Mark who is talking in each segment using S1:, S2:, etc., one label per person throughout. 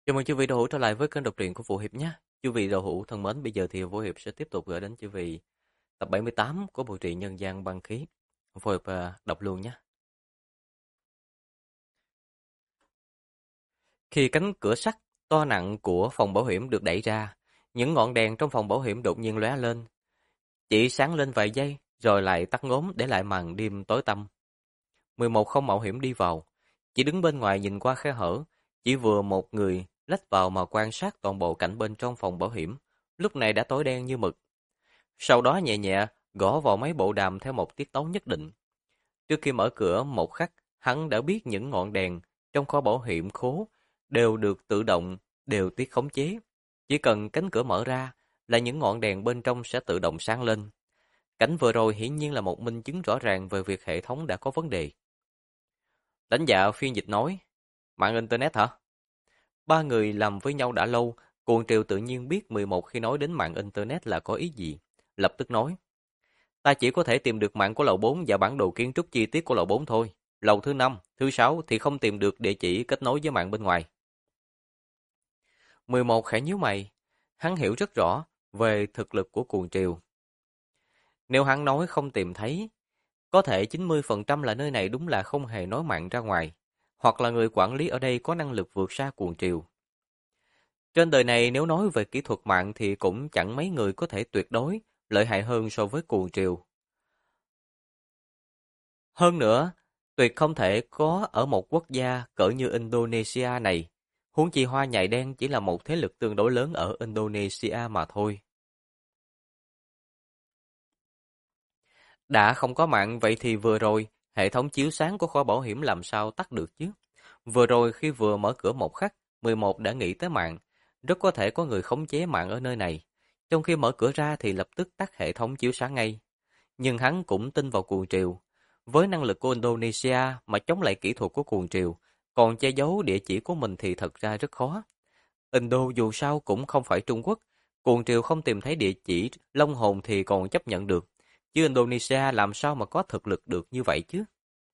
S1: Chào mừng chư vị đạo hữu trở lại với kênh đọc truyện của Vũ Hiệp nhé. Chư vị đạo hữu thân mến, bây giờ thì Vũ Hiệp sẽ tiếp tục gửi đến chư vị tập 78 của bộ truyện Nhân gian băng khí. Vũ Hiệp đọc luôn nhé. Khi cánh cửa sắt to nặng của phòng bảo hiểm được đẩy ra, những ngọn đèn trong phòng bảo hiểm đột nhiên lóe lên, chỉ sáng lên vài giây rồi lại tắt ngốm để lại màn đêm tối tăm. 11 không mạo hiểm đi vào, chỉ đứng bên ngoài nhìn qua khe hở, chỉ vừa một người lách vào mà quan sát toàn bộ cảnh bên trong phòng bảo hiểm, lúc này đã tối đen như mực. Sau đó nhẹ nhẹ gõ vào mấy bộ đàm theo một tiết tấu nhất định. Trước khi mở cửa một khắc, hắn đã biết những ngọn đèn trong kho bảo hiểm khố đều được tự động điều tiết khống chế. Chỉ cần cánh cửa mở ra là những ngọn đèn bên trong sẽ tự động sáng lên. Cảnh vừa rồi hiển nhiên là một minh chứng rõ ràng về việc hệ thống đã có vấn đề. Lãnh đạo phiên dịch nói, mạng Internet hả? Ba người làm với nhau đã lâu, Cuồng Triều tự nhiên biết 11 khi nói đến mạng Internet là có ý gì. Lập tức nói, ta chỉ có thể tìm được mạng của lầu 4 và bản đồ kiến trúc chi tiết của lầu 4 thôi. Lầu thứ 5, thứ 6 thì không tìm được địa chỉ kết nối với mạng bên ngoài. 11 khẽ nhíu mày, hắn hiểu rất rõ về thực lực của Cuồng Triều. Nếu hắn nói không tìm thấy, có thể 90% là nơi này đúng là không hề nối mạng ra ngoài, hoặc là người quản lý ở đây có năng lực vượt xa Cuồng Triều. Trên đời này nếu nói về kỹ thuật mạng thì cũng chẳng mấy người có thể tuyệt đối lợi hại hơn so với Cuồng Triều. Hơn nữa, tuyệt không thể có ở một quốc gia cỡ như Indonesia này, huống chi Hoa Nhài Đen chỉ là một thế lực tương đối lớn ở Indonesia mà thôi. Đã không có mạng vậy thì vừa rồi, hệ thống chiếu sáng của kho bảo hiểm làm sao tắt được chứ? Vừa rồi khi vừa mở cửa một khắc, 11 đã nghĩ tới mạng, rất có thể có người khống chế mạng ở nơi này. Trong khi mở cửa ra thì lập tức tắt hệ thống chiếu sáng ngay. Nhưng hắn cũng tin vào Cuồng Triều. Với năng lực của Indonesia mà chống lại kỹ thuật của Cuồng Triều, còn che giấu địa chỉ của mình thì thật ra rất khó. Indo dù sao cũng không phải Trung Quốc, Cuồng Triều không tìm thấy địa chỉ Long Hồn thì còn chấp nhận được. Chứ Indonesia làm sao mà có thực lực được như vậy chứ?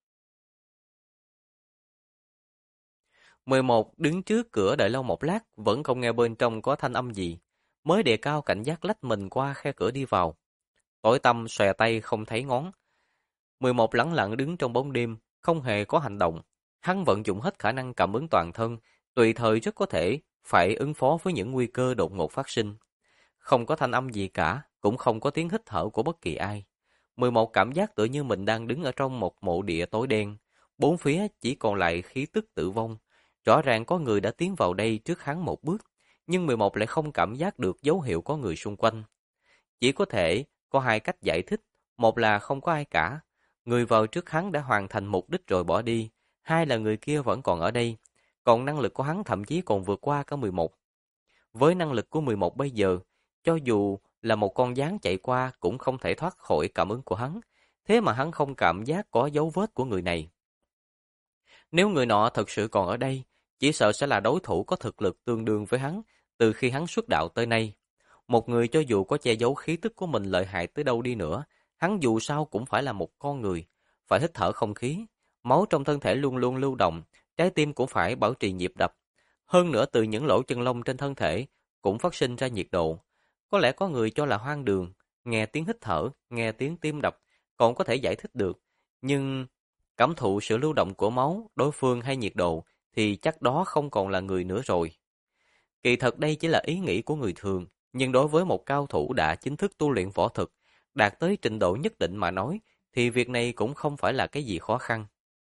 S1: 11 đứng trước cửa đợi lâu một lát, vẫn không nghe bên trong có thanh âm gì. Mới đề cao cảnh giác lách mình qua khe cửa đi vào. Tối tăm xòe tay không thấy ngón. 11 lẳng lặng đứng trong bóng đêm, không hề có hành động. Hắn vận dụng hết khả năng cảm ứng toàn thân, tùy thời rất có thể phải ứng phó với những nguy cơ đột ngột phát sinh. Không có thanh âm gì cả, cũng không có tiếng hít thở của bất kỳ ai. 11 cảm giác tự như mình đang đứng ở trong một mộ địa tối đen. Bốn phía chỉ còn lại khí tức tử vong. Rõ ràng có người đã tiến vào đây trước hắn một bước, nhưng 11 lại không cảm giác được dấu hiệu có người xung quanh. Chỉ có thể có hai cách giải thích, một là không có ai cả, người vào trước hắn đã hoàn thành mục đích rồi bỏ đi, hai là người kia vẫn còn ở đây, còn năng lực của hắn thậm chí còn vượt qua cả 11. Với năng lực của 11 bây giờ, cho dù là một con gián chạy qua cũng không thể thoát khỏi cảm ứng của hắn, thế mà hắn không cảm giác có dấu vết của người này. Nếu người nọ thật sự còn ở đây, chỉ sợ sẽ là đối thủ có thực lực tương đương với hắn từ khi hắn xuất đạo tới nay. Một người cho dù có che giấu khí tức của mình lợi hại tới đâu đi nữa, hắn dù sao cũng phải là một con người, phải hít thở không khí, máu trong thân thể luôn luôn lưu động, trái tim cũng phải bảo trì nhịp đập. Hơn nữa từ những lỗ chân lông trên thân thể cũng phát sinh ra nhiệt độ. Có lẽ có người cho là hoang đường, nghe tiếng hít thở, nghe tiếng tim đập, còn có thể giải thích được. Nhưng cảm thụ sự lưu động của máu, đối phương hay nhiệt độ thì chắc đó không còn là người nữa rồi. Kỳ thật đây chỉ là ý nghĩ của người thường, nhưng đối với một cao thủ đã chính thức tu luyện võ thực, đạt tới trình độ nhất định mà nói, thì việc này cũng không phải là cái gì khó khăn.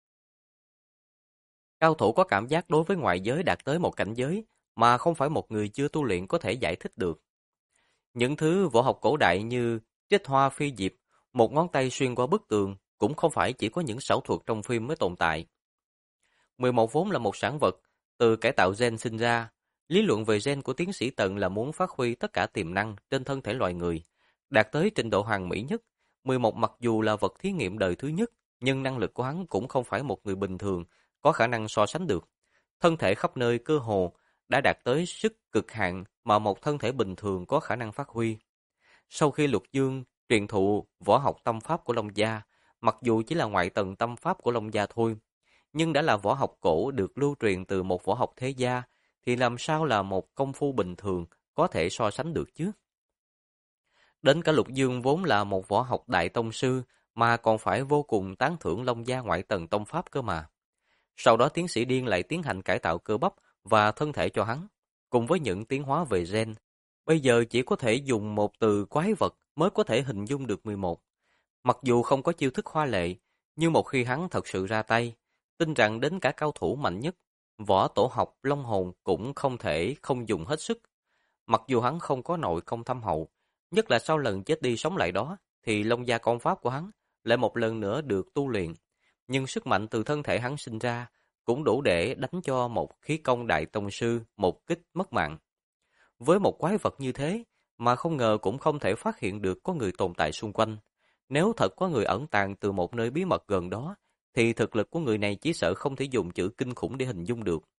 S1: Cao thủ có cảm giác đối với ngoại giới đạt tới một cảnh giới mà không phải một người chưa tu luyện có thể giải thích được. Những thứ võ học cổ đại như trích hoa phi diệp, một ngón tay xuyên qua bức tường cũng không phải chỉ có những xảo thuật trong phim mới tồn tại. 11 vốn là một sản vật từ cải tạo gen sinh ra. Lý luận về gen của tiến sĩ Tần là muốn phát huy tất cả tiềm năng trên thân thể loài người, đạt tới trình độ hoàn mỹ nhất. 11 mặc dù là vật thí nghiệm đời thứ nhất, nhưng năng lực của hắn cũng không phải một người bình thường có khả năng so sánh được. Thân thể khắp nơi cơ hồ đã đạt tới sức cực hạn mà một thân thể bình thường có khả năng phát huy. Sau khi Lục Dương truyền thụ võ học tâm pháp của Long Gia, mặc dù chỉ là ngoại tầng tâm pháp của Long Gia thôi, nhưng đã là võ học cổ được lưu truyền từ một võ học thế gia, thì làm sao là một công phu bình thường có thể so sánh được chứ? Đến cả Lục Dương vốn là một võ học đại tông sư mà còn phải vô cùng tán thưởng Long gia ngoại tầng tông pháp cơ mà. Sau đó tiến sĩ Điên lại tiến hành cải tạo cơ bắp và thân thể cho hắn, cùng với những tiến hóa về gen. Bây giờ chỉ có thể dùng một từ quái vật mới có thể hình dung được 11. Mặc dù không có chiêu thức hoa lệ, nhưng một khi hắn thật sự ra tay, tin rằng đến cả cao thủ mạnh nhất, võ tổ học Long hồn cũng không thể không dùng hết sức. Mặc dù hắn không có nội công thâm hậu, nhất là sau lần chết đi sống lại đó, thì Long gia công pháp của hắn lại một lần nữa được tu luyện. Nhưng sức mạnh từ thân thể hắn sinh ra cũng đủ để đánh cho một khí công đại tông sư một kích mất mạng. Với một quái vật như thế, mà không ngờ cũng không thể phát hiện được có người tồn tại xung quanh. Nếu thật có người ẩn tàng từ một nơi bí mật gần đó, thì thực lực của người này chỉ sợ không thể dùng chữ kinh khủng để hình dung được.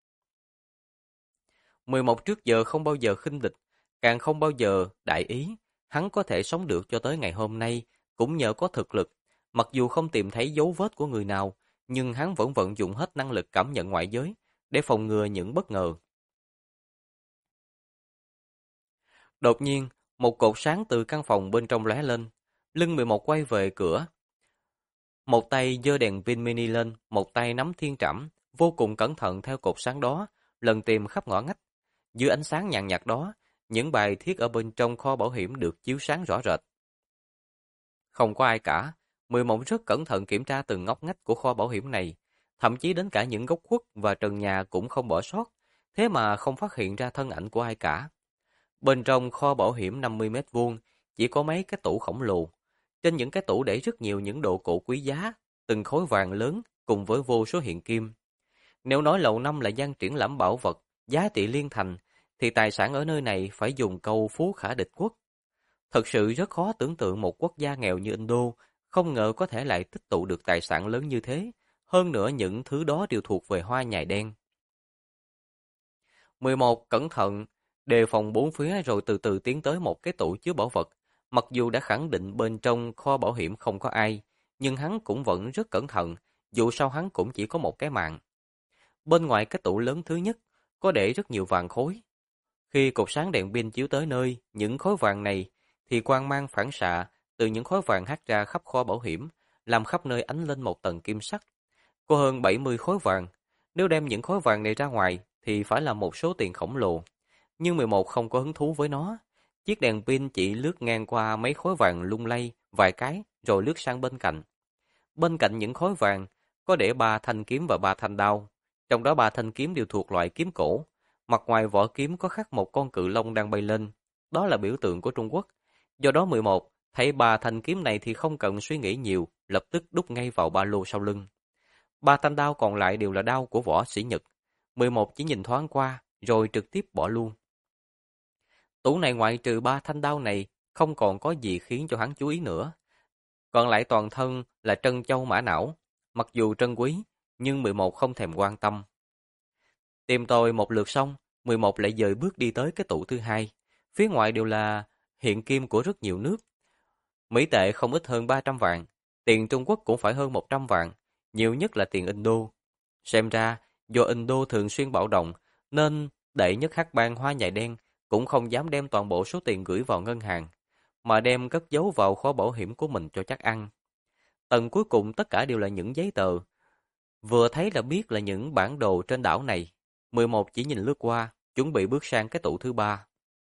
S1: 11 trước giờ không bao giờ khinh địch, càng không bao giờ đại ý, hắn có thể sống được cho tới ngày hôm nay, cũng nhờ có thực lực. Mặc dù không tìm thấy dấu vết của người nào, nhưng hắn vẫn vận dụng hết năng lực cảm nhận ngoại giới, để phòng ngừa những bất ngờ. Đột nhiên, một cột sáng từ căn phòng bên trong lóe lên, lưng 11 quay về cửa. Một tay giơ đèn pin mini lên, một tay nắm thiên trảm, vô cùng cẩn thận theo cột sáng đó, lần tìm khắp ngõ ngách. Dưới ánh sáng nhàn nhạt đó, những bài thiết ở bên trong kho bảo hiểm được chiếu sáng rõ rệt. Không có ai cả, 11 rất cẩn thận kiểm tra từng ngóc ngách của kho bảo hiểm này, thậm chí đến cả những góc khuất và trần nhà cũng không bỏ sót, thế mà không phát hiện ra thân ảnh của ai cả. Bên trong kho bảo hiểm 50 mét vuông chỉ có mấy cái tủ khổng lồ. Trên những cái tủ để rất nhiều những đồ cổ quý giá, từng khối vàng lớn cùng với vô số hiện kim. Nếu nói lầu năm là gian triển lãm bảo vật, giá trị liên thành, thì tài sản ở nơi này phải dùng câu phú khả địch quốc. Thật sự rất khó tưởng tượng một quốc gia nghèo như Indo, không ngờ có thể lại tích tụ được tài sản lớn như thế. Hơn nữa những thứ đó đều thuộc về hoa nhài đen. 11. Cẩn thận, đề phòng bốn phía rồi từ từ tiến tới một cái tủ chứa bảo vật. Mặc dù đã khẳng định bên trong kho bảo hiểm không có ai, nhưng hắn cũng vẫn rất cẩn thận, dù sao hắn cũng chỉ có một cái mạng. Bên ngoài cái tủ lớn thứ nhất, có để rất nhiều vàng khối. Khi cột sáng đèn pin chiếu tới nơi, những khối vàng này, thì quang mang phản xạ từ những khối vàng hắt ra khắp kho bảo hiểm, làm khắp nơi ánh lên một tầng kim sắc. Có hơn 70 khối vàng. Nếu đem những khối vàng này ra ngoài, thì phải là một số tiền khổng lồ. Nhưng 11 không có hứng thú với nó. Chiếc đèn pin chỉ lướt ngang qua mấy khối vàng lung lay vài cái rồi lướt sang bên cạnh. Bên cạnh những khối vàng có để 3 thanh kiếm và 3 thanh đao. Trong đó 3 thanh kiếm đều thuộc loại kiếm cổ. Mặt ngoài vỏ kiếm có khắc một con cự long đang bay lên. Đó là biểu tượng của Trung Quốc. Do đó 11 thấy 3 thanh kiếm này thì không cần suy nghĩ nhiều, lập tức đút ngay vào ba lô sau lưng. 3 thanh đao còn lại đều là đao của võ sĩ Nhật. 11 chỉ nhìn thoáng qua rồi trực tiếp bỏ luôn. Tủ này ngoại trừ 3 thanh đao này, không còn có gì khiến cho hắn chú ý nữa. Còn lại toàn thân là trân châu mã não. Mặc dù trân quý, nhưng 11 không thèm quan tâm. Tìm tòi một lượt xong, 11 lại dời bước đi tới cái tủ thứ hai. Phía ngoài đều là hiện kim của rất nhiều nước. Mỹ tệ không ít hơn 300 vạn. Tiền Trung Quốc cũng phải hơn 100 vạn. Nhiều nhất là tiền Indo. Xem ra, do Indo thường xuyên bạo động, nên đệ nhất hắc bang Hoa Nhài Đen cũng không dám đem toàn bộ số tiền gửi vào ngân hàng, mà đem cất giấu vào kho bảo hiểm của mình cho chắc ăn. Tầng cuối cùng tất cả đều là những giấy tờ. Vừa thấy là biết là những bản đồ trên đảo này. 11 chỉ nhìn lướt qua, chuẩn bị bước sang cái tủ thứ ba.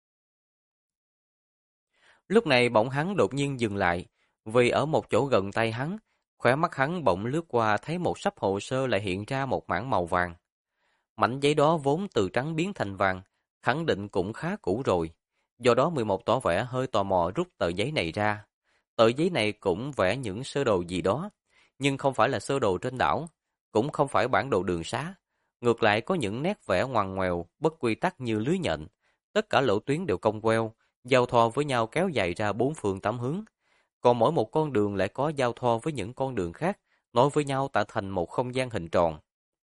S1: Lúc này bỗng hắn đột nhiên dừng lại, vì ở một chỗ gần tay hắn, khóe mắt hắn bỗng lướt qua thấy một sắp hồ sơ lại hiện ra một mảng màu vàng. Mảnh giấy đó vốn từ trắng biến thành vàng, khẳng định cũng khá cũ rồi. Do đó 11 tỏ vẻ hơi tò mò rút tờ giấy này ra. Tờ giấy này cũng vẽ những sơ đồ gì đó, nhưng không phải là sơ đồ trên đảo, cũng không phải bản đồ đường xá. Ngược lại có những nét vẽ ngoằn ngoèo, bất quy tắc như lưới nhện. Tất cả lộ tuyến đều cong queo, giao thoa với nhau kéo dài ra bốn phương tám hướng. Còn mỗi một con đường lại có giao thoa với những con đường khác, nối với nhau tạo thành một không gian hình tròn.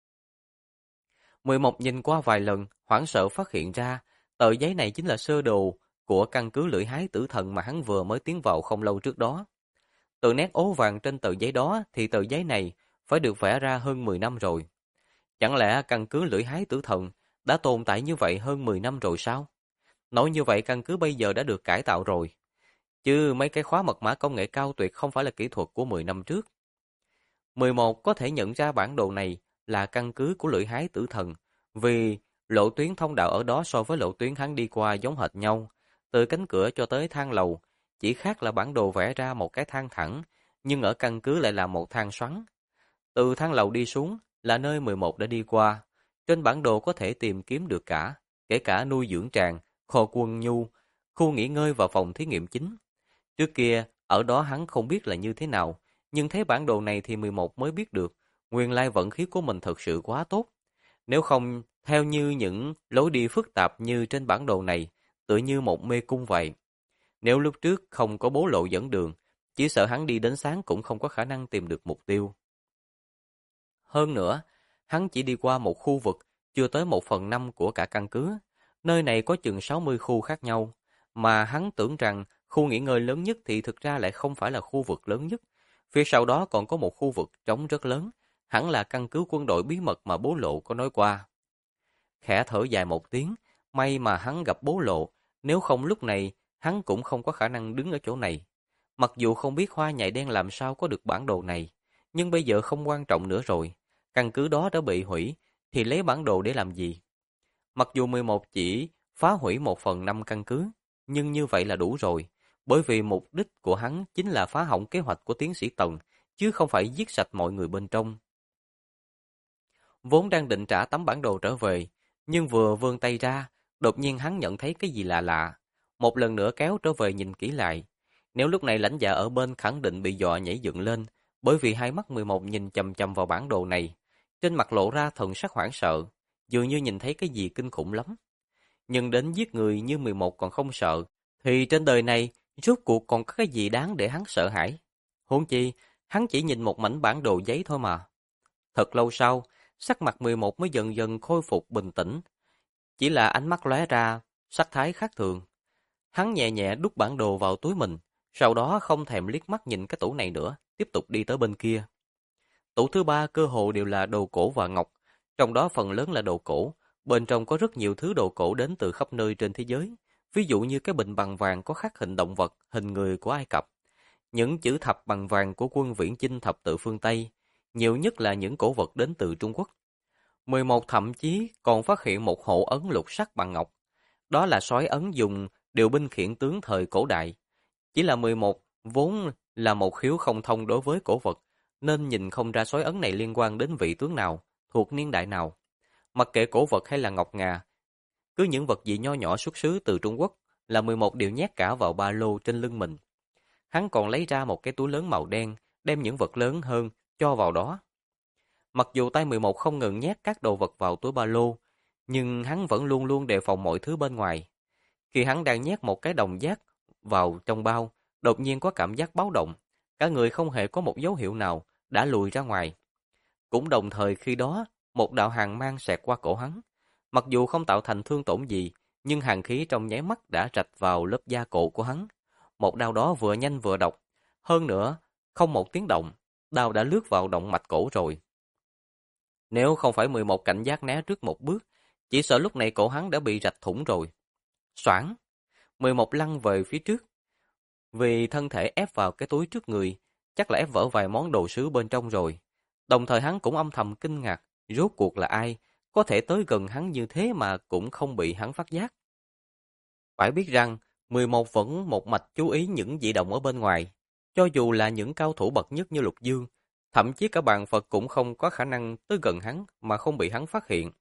S1: 11 nhìn qua vài lần, hoảng sợ phát hiện ra, tờ giấy này chính là sơ đồ của căn cứ Lưỡi Hái Tử Thần mà hắn vừa mới tiến vào không lâu trước đó. Từ nét ố vàng trên tờ giấy đó thì tờ giấy này phải được vẽ ra hơn 10 năm rồi. Chẳng lẽ căn cứ Lưỡi Hái Tử Thần đã tồn tại như vậy hơn 10 năm rồi sao? Nói như vậy căn cứ bây giờ đã được cải tạo rồi. Chứ mấy cái khóa mật mã công nghệ cao tuyệt không phải là kỹ thuật của 10 năm trước. 11 có thể nhận ra bản đồ này là căn cứ của lưỡi hái tử thần, vì lộ tuyến thông đạo ở đó so với lộ tuyến hắn đi qua giống hệt nhau, từ cánh cửa cho tới thang lầu, chỉ khác là bản đồ vẽ ra một cái thang thẳng, nhưng ở căn cứ lại là một thang xoắn. Từ thang lầu đi xuống là nơi 11 đã đi qua, trên bản đồ có thể tìm kiếm được cả, kể cả nuôi dưỡng tràng, kho quân nhu, khu nghỉ ngơi và phòng thí nghiệm chính. Trước kia, ở đó hắn không biết là như thế nào, nhưng thấy bản đồ này thì 11 mới biết được, nguyên lai vận khí của mình thật sự quá tốt. Nếu không, theo như những lối đi phức tạp như trên bản đồ này, tựa như một mê cung vậy. Nếu lúc trước không có bố lộ dẫn đường, chỉ sợ hắn đi đến sáng cũng không có khả năng tìm được mục tiêu. Hơn nữa, hắn chỉ đi qua một khu vực, chưa tới 1/5 của cả căn cứ. Nơi này có chừng 60 khu khác nhau, mà hắn tưởng rằng khu nghỉ ngơi lớn nhất thì thực ra lại không phải là khu vực lớn nhất. Phía sau đó còn có một khu vực trống rất lớn, hẳn là căn cứ quân đội bí mật mà bố lộ có nói qua. Khẽ thở dài một tiếng, may mà hắn gặp bố lộ, nếu không lúc này hắn cũng không có khả năng đứng ở chỗ này. Mặc dù không biết hoa nhài đen làm sao có được bản đồ này, nhưng bây giờ không quan trọng nữa rồi. Căn cứ đó đã bị hủy, thì lấy bản đồ để làm gì? Mặc dù 11 chỉ phá hủy 1/5 căn cứ, nhưng như vậy là đủ rồi. Bởi vì mục đích của hắn chính là phá hỏng kế hoạch của tiến sĩ Tần, chứ không phải giết sạch mọi người bên trong. Vốn đang định trả tấm bản đồ trở về, nhưng vừa vươn tay ra, đột nhiên hắn nhận thấy cái gì lạ lạ. Một lần nữa kéo trở về nhìn kỹ lại. Nếu lúc này lãnh dạ ở bên khẳng định bị dọa nhảy dựng lên, bởi vì hai mắt 11 nhìn chằm chằm vào bản đồ này. Trên mặt lộ ra thần sắc hoảng sợ, dường như nhìn thấy cái gì kinh khủng lắm. Nhưng đến giết người như 11 còn không sợ, thì trên đời này rốt cuộc còn có cái gì đáng để hắn sợ hãi. Huống chi, hắn chỉ nhìn một mảnh bản đồ giấy thôi mà. Thật lâu sau, sắc mặt 11 mới dần dần khôi phục bình tĩnh. Chỉ là ánh mắt lóe ra, sắc thái khác thường. Hắn nhẹ nhẹ đút bản đồ vào túi mình, sau đó không thèm liếc mắt nhìn cái tủ này nữa, tiếp tục đi tới bên kia. Tủ thứ ba cơ hồ đều là đồ cổ và ngọc, trong đó phần lớn là đồ cổ. Bên trong có rất nhiều thứ đồ cổ đến từ khắp nơi trên thế giới. Ví dụ như cái bình bằng vàng có khắc hình động vật, hình người của Ai Cập. Những chữ thập bằng vàng của quân viễn chinh thập tự phương Tây. Nhiều nhất là những cổ vật đến từ Trung Quốc. 11 thậm chí còn phát hiện một hộ ấn lục sắc bằng ngọc. Đó là sói ấn dùng điều binh khiển tướng thời cổ đại. Chỉ là 11 vốn là một khiếu không thông đối với cổ vật, nên nhìn không ra sói ấn này liên quan đến vị tướng nào, thuộc niên đại nào. Mặc kệ cổ vật hay là ngọc ngà, cứ những vật gì nho nhỏ xuất xứ từ Trung Quốc là 11 đều nhét cả vào ba lô trên lưng mình. Hắn còn lấy ra một cái túi lớn màu đen, đem những vật lớn hơn cho vào đó. Mặc dù tay 11 không ngừng nhét các đồ vật vào túi ba lô, nhưng hắn vẫn luôn luôn đề phòng mọi thứ bên ngoài. Khi hắn đang nhét một cái đồng giác vào trong bao, đột nhiên có cảm giác báo động. Cả người không hề có một dấu hiệu nào đã lùi ra ngoài. Cũng đồng thời khi đó, một đạo hàn mang xẹt qua cổ hắn. Mặc dù không tạo thành thương tổn gì, nhưng hàn khí trong nháy mắt đã rạch vào lớp da cổ của hắn. Một đao đó vừa nhanh vừa độc. Hơn nữa, không một tiếng động, đao đã lướt vào động mạch cổ rồi. Nếu không phải 11 cảnh giác né trước một bước, chỉ sợ lúc này cổ hắn đã bị rạch thủng rồi. Xoảng, 11 lăn về phía trước. Vì thân thể ép vào cái túi trước người, chắc là ép vỡ vài món đồ sứ bên trong rồi. Đồng thời hắn cũng âm thầm kinh ngạc, rốt cuộc là ai, có thể tới gần hắn như thế mà cũng không bị hắn phát giác. Phải biết rằng, 11 vẫn một mạch chú ý những dị động ở bên ngoài. Cho dù là những cao thủ bậc nhất như Lục Dương, thậm chí cả bàn Phật cũng không có khả năng tới gần hắn mà không bị hắn phát hiện.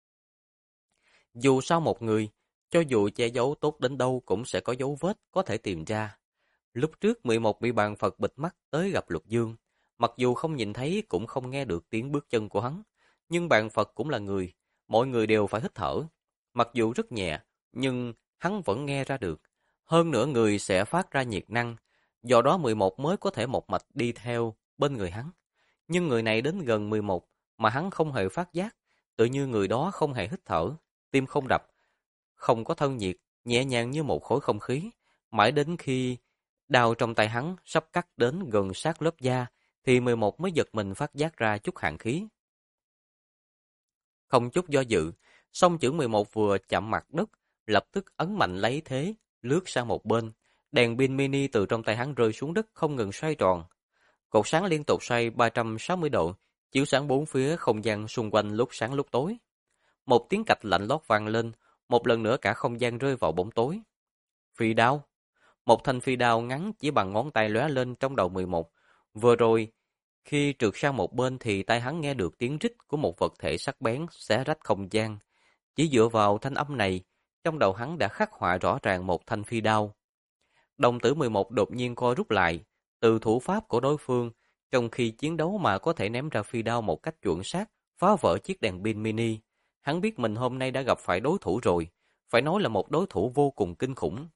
S1: Dù sao một người, cho dù che giấu tốt đến đâu cũng sẽ có dấu vết có thể tìm ra. Lúc trước 11 bị bàn Phật bịt mắt tới gặp Lục Dương, mặc dù không nhìn thấy cũng không nghe được tiếng bước chân của hắn, nhưng bàn Phật cũng là người, mọi người đều phải hít thở. Mặc dù rất nhẹ, nhưng hắn vẫn nghe ra được. Hơn nữa người sẽ phát ra nhiệt năng, do đó 11 mới có thể một mạch đi theo bên người hắn. Nhưng người này đến gần 11 mà hắn không hề phát giác, tự như người đó không hề hít thở, tim không đập, không có thân nhiệt, nhẹ nhàng như một khối không khí. Mãi đến khi đao trong tay hắn sắp cắt đến gần sát lớp da, thì 11 mới giật mình phát giác ra chút hàn khí. Không chút do dự, Song chưởng 11 vừa chạm mặt đất, lập tức ấn mạnh lấy thế, lướt sang một bên. Đèn pin mini từ trong tay hắn rơi xuống đất không ngừng xoay tròn. Cột sáng liên tục xoay 360 độ, chiếu sáng bốn phía không gian xung quanh lúc sáng lúc tối. Một tiếng cạch lạnh lót vang lên, một lần nữa cả không gian rơi vào bóng tối. Phi đao. Một thanh phi đao ngắn chỉ bằng ngón tay lóe lên trong đầu 11. Vừa rồi, khi trượt sang một bên thì tai hắn nghe được tiếng rít của một vật thể sắc bén xé rách không gian. Chỉ dựa vào thanh âm này, trong đầu hắn đã khắc họa rõ ràng một thanh phi đao. Đồng tử 11 đột nhiên co rút lại, từ thủ pháp của đối phương, trong khi chiến đấu mà có thể ném ra phi đao một cách chuẩn xác, phá vỡ chiếc đèn pin mini. Hắn biết mình hôm nay đã gặp phải đối thủ rồi, phải nói là một đối thủ vô cùng kinh khủng.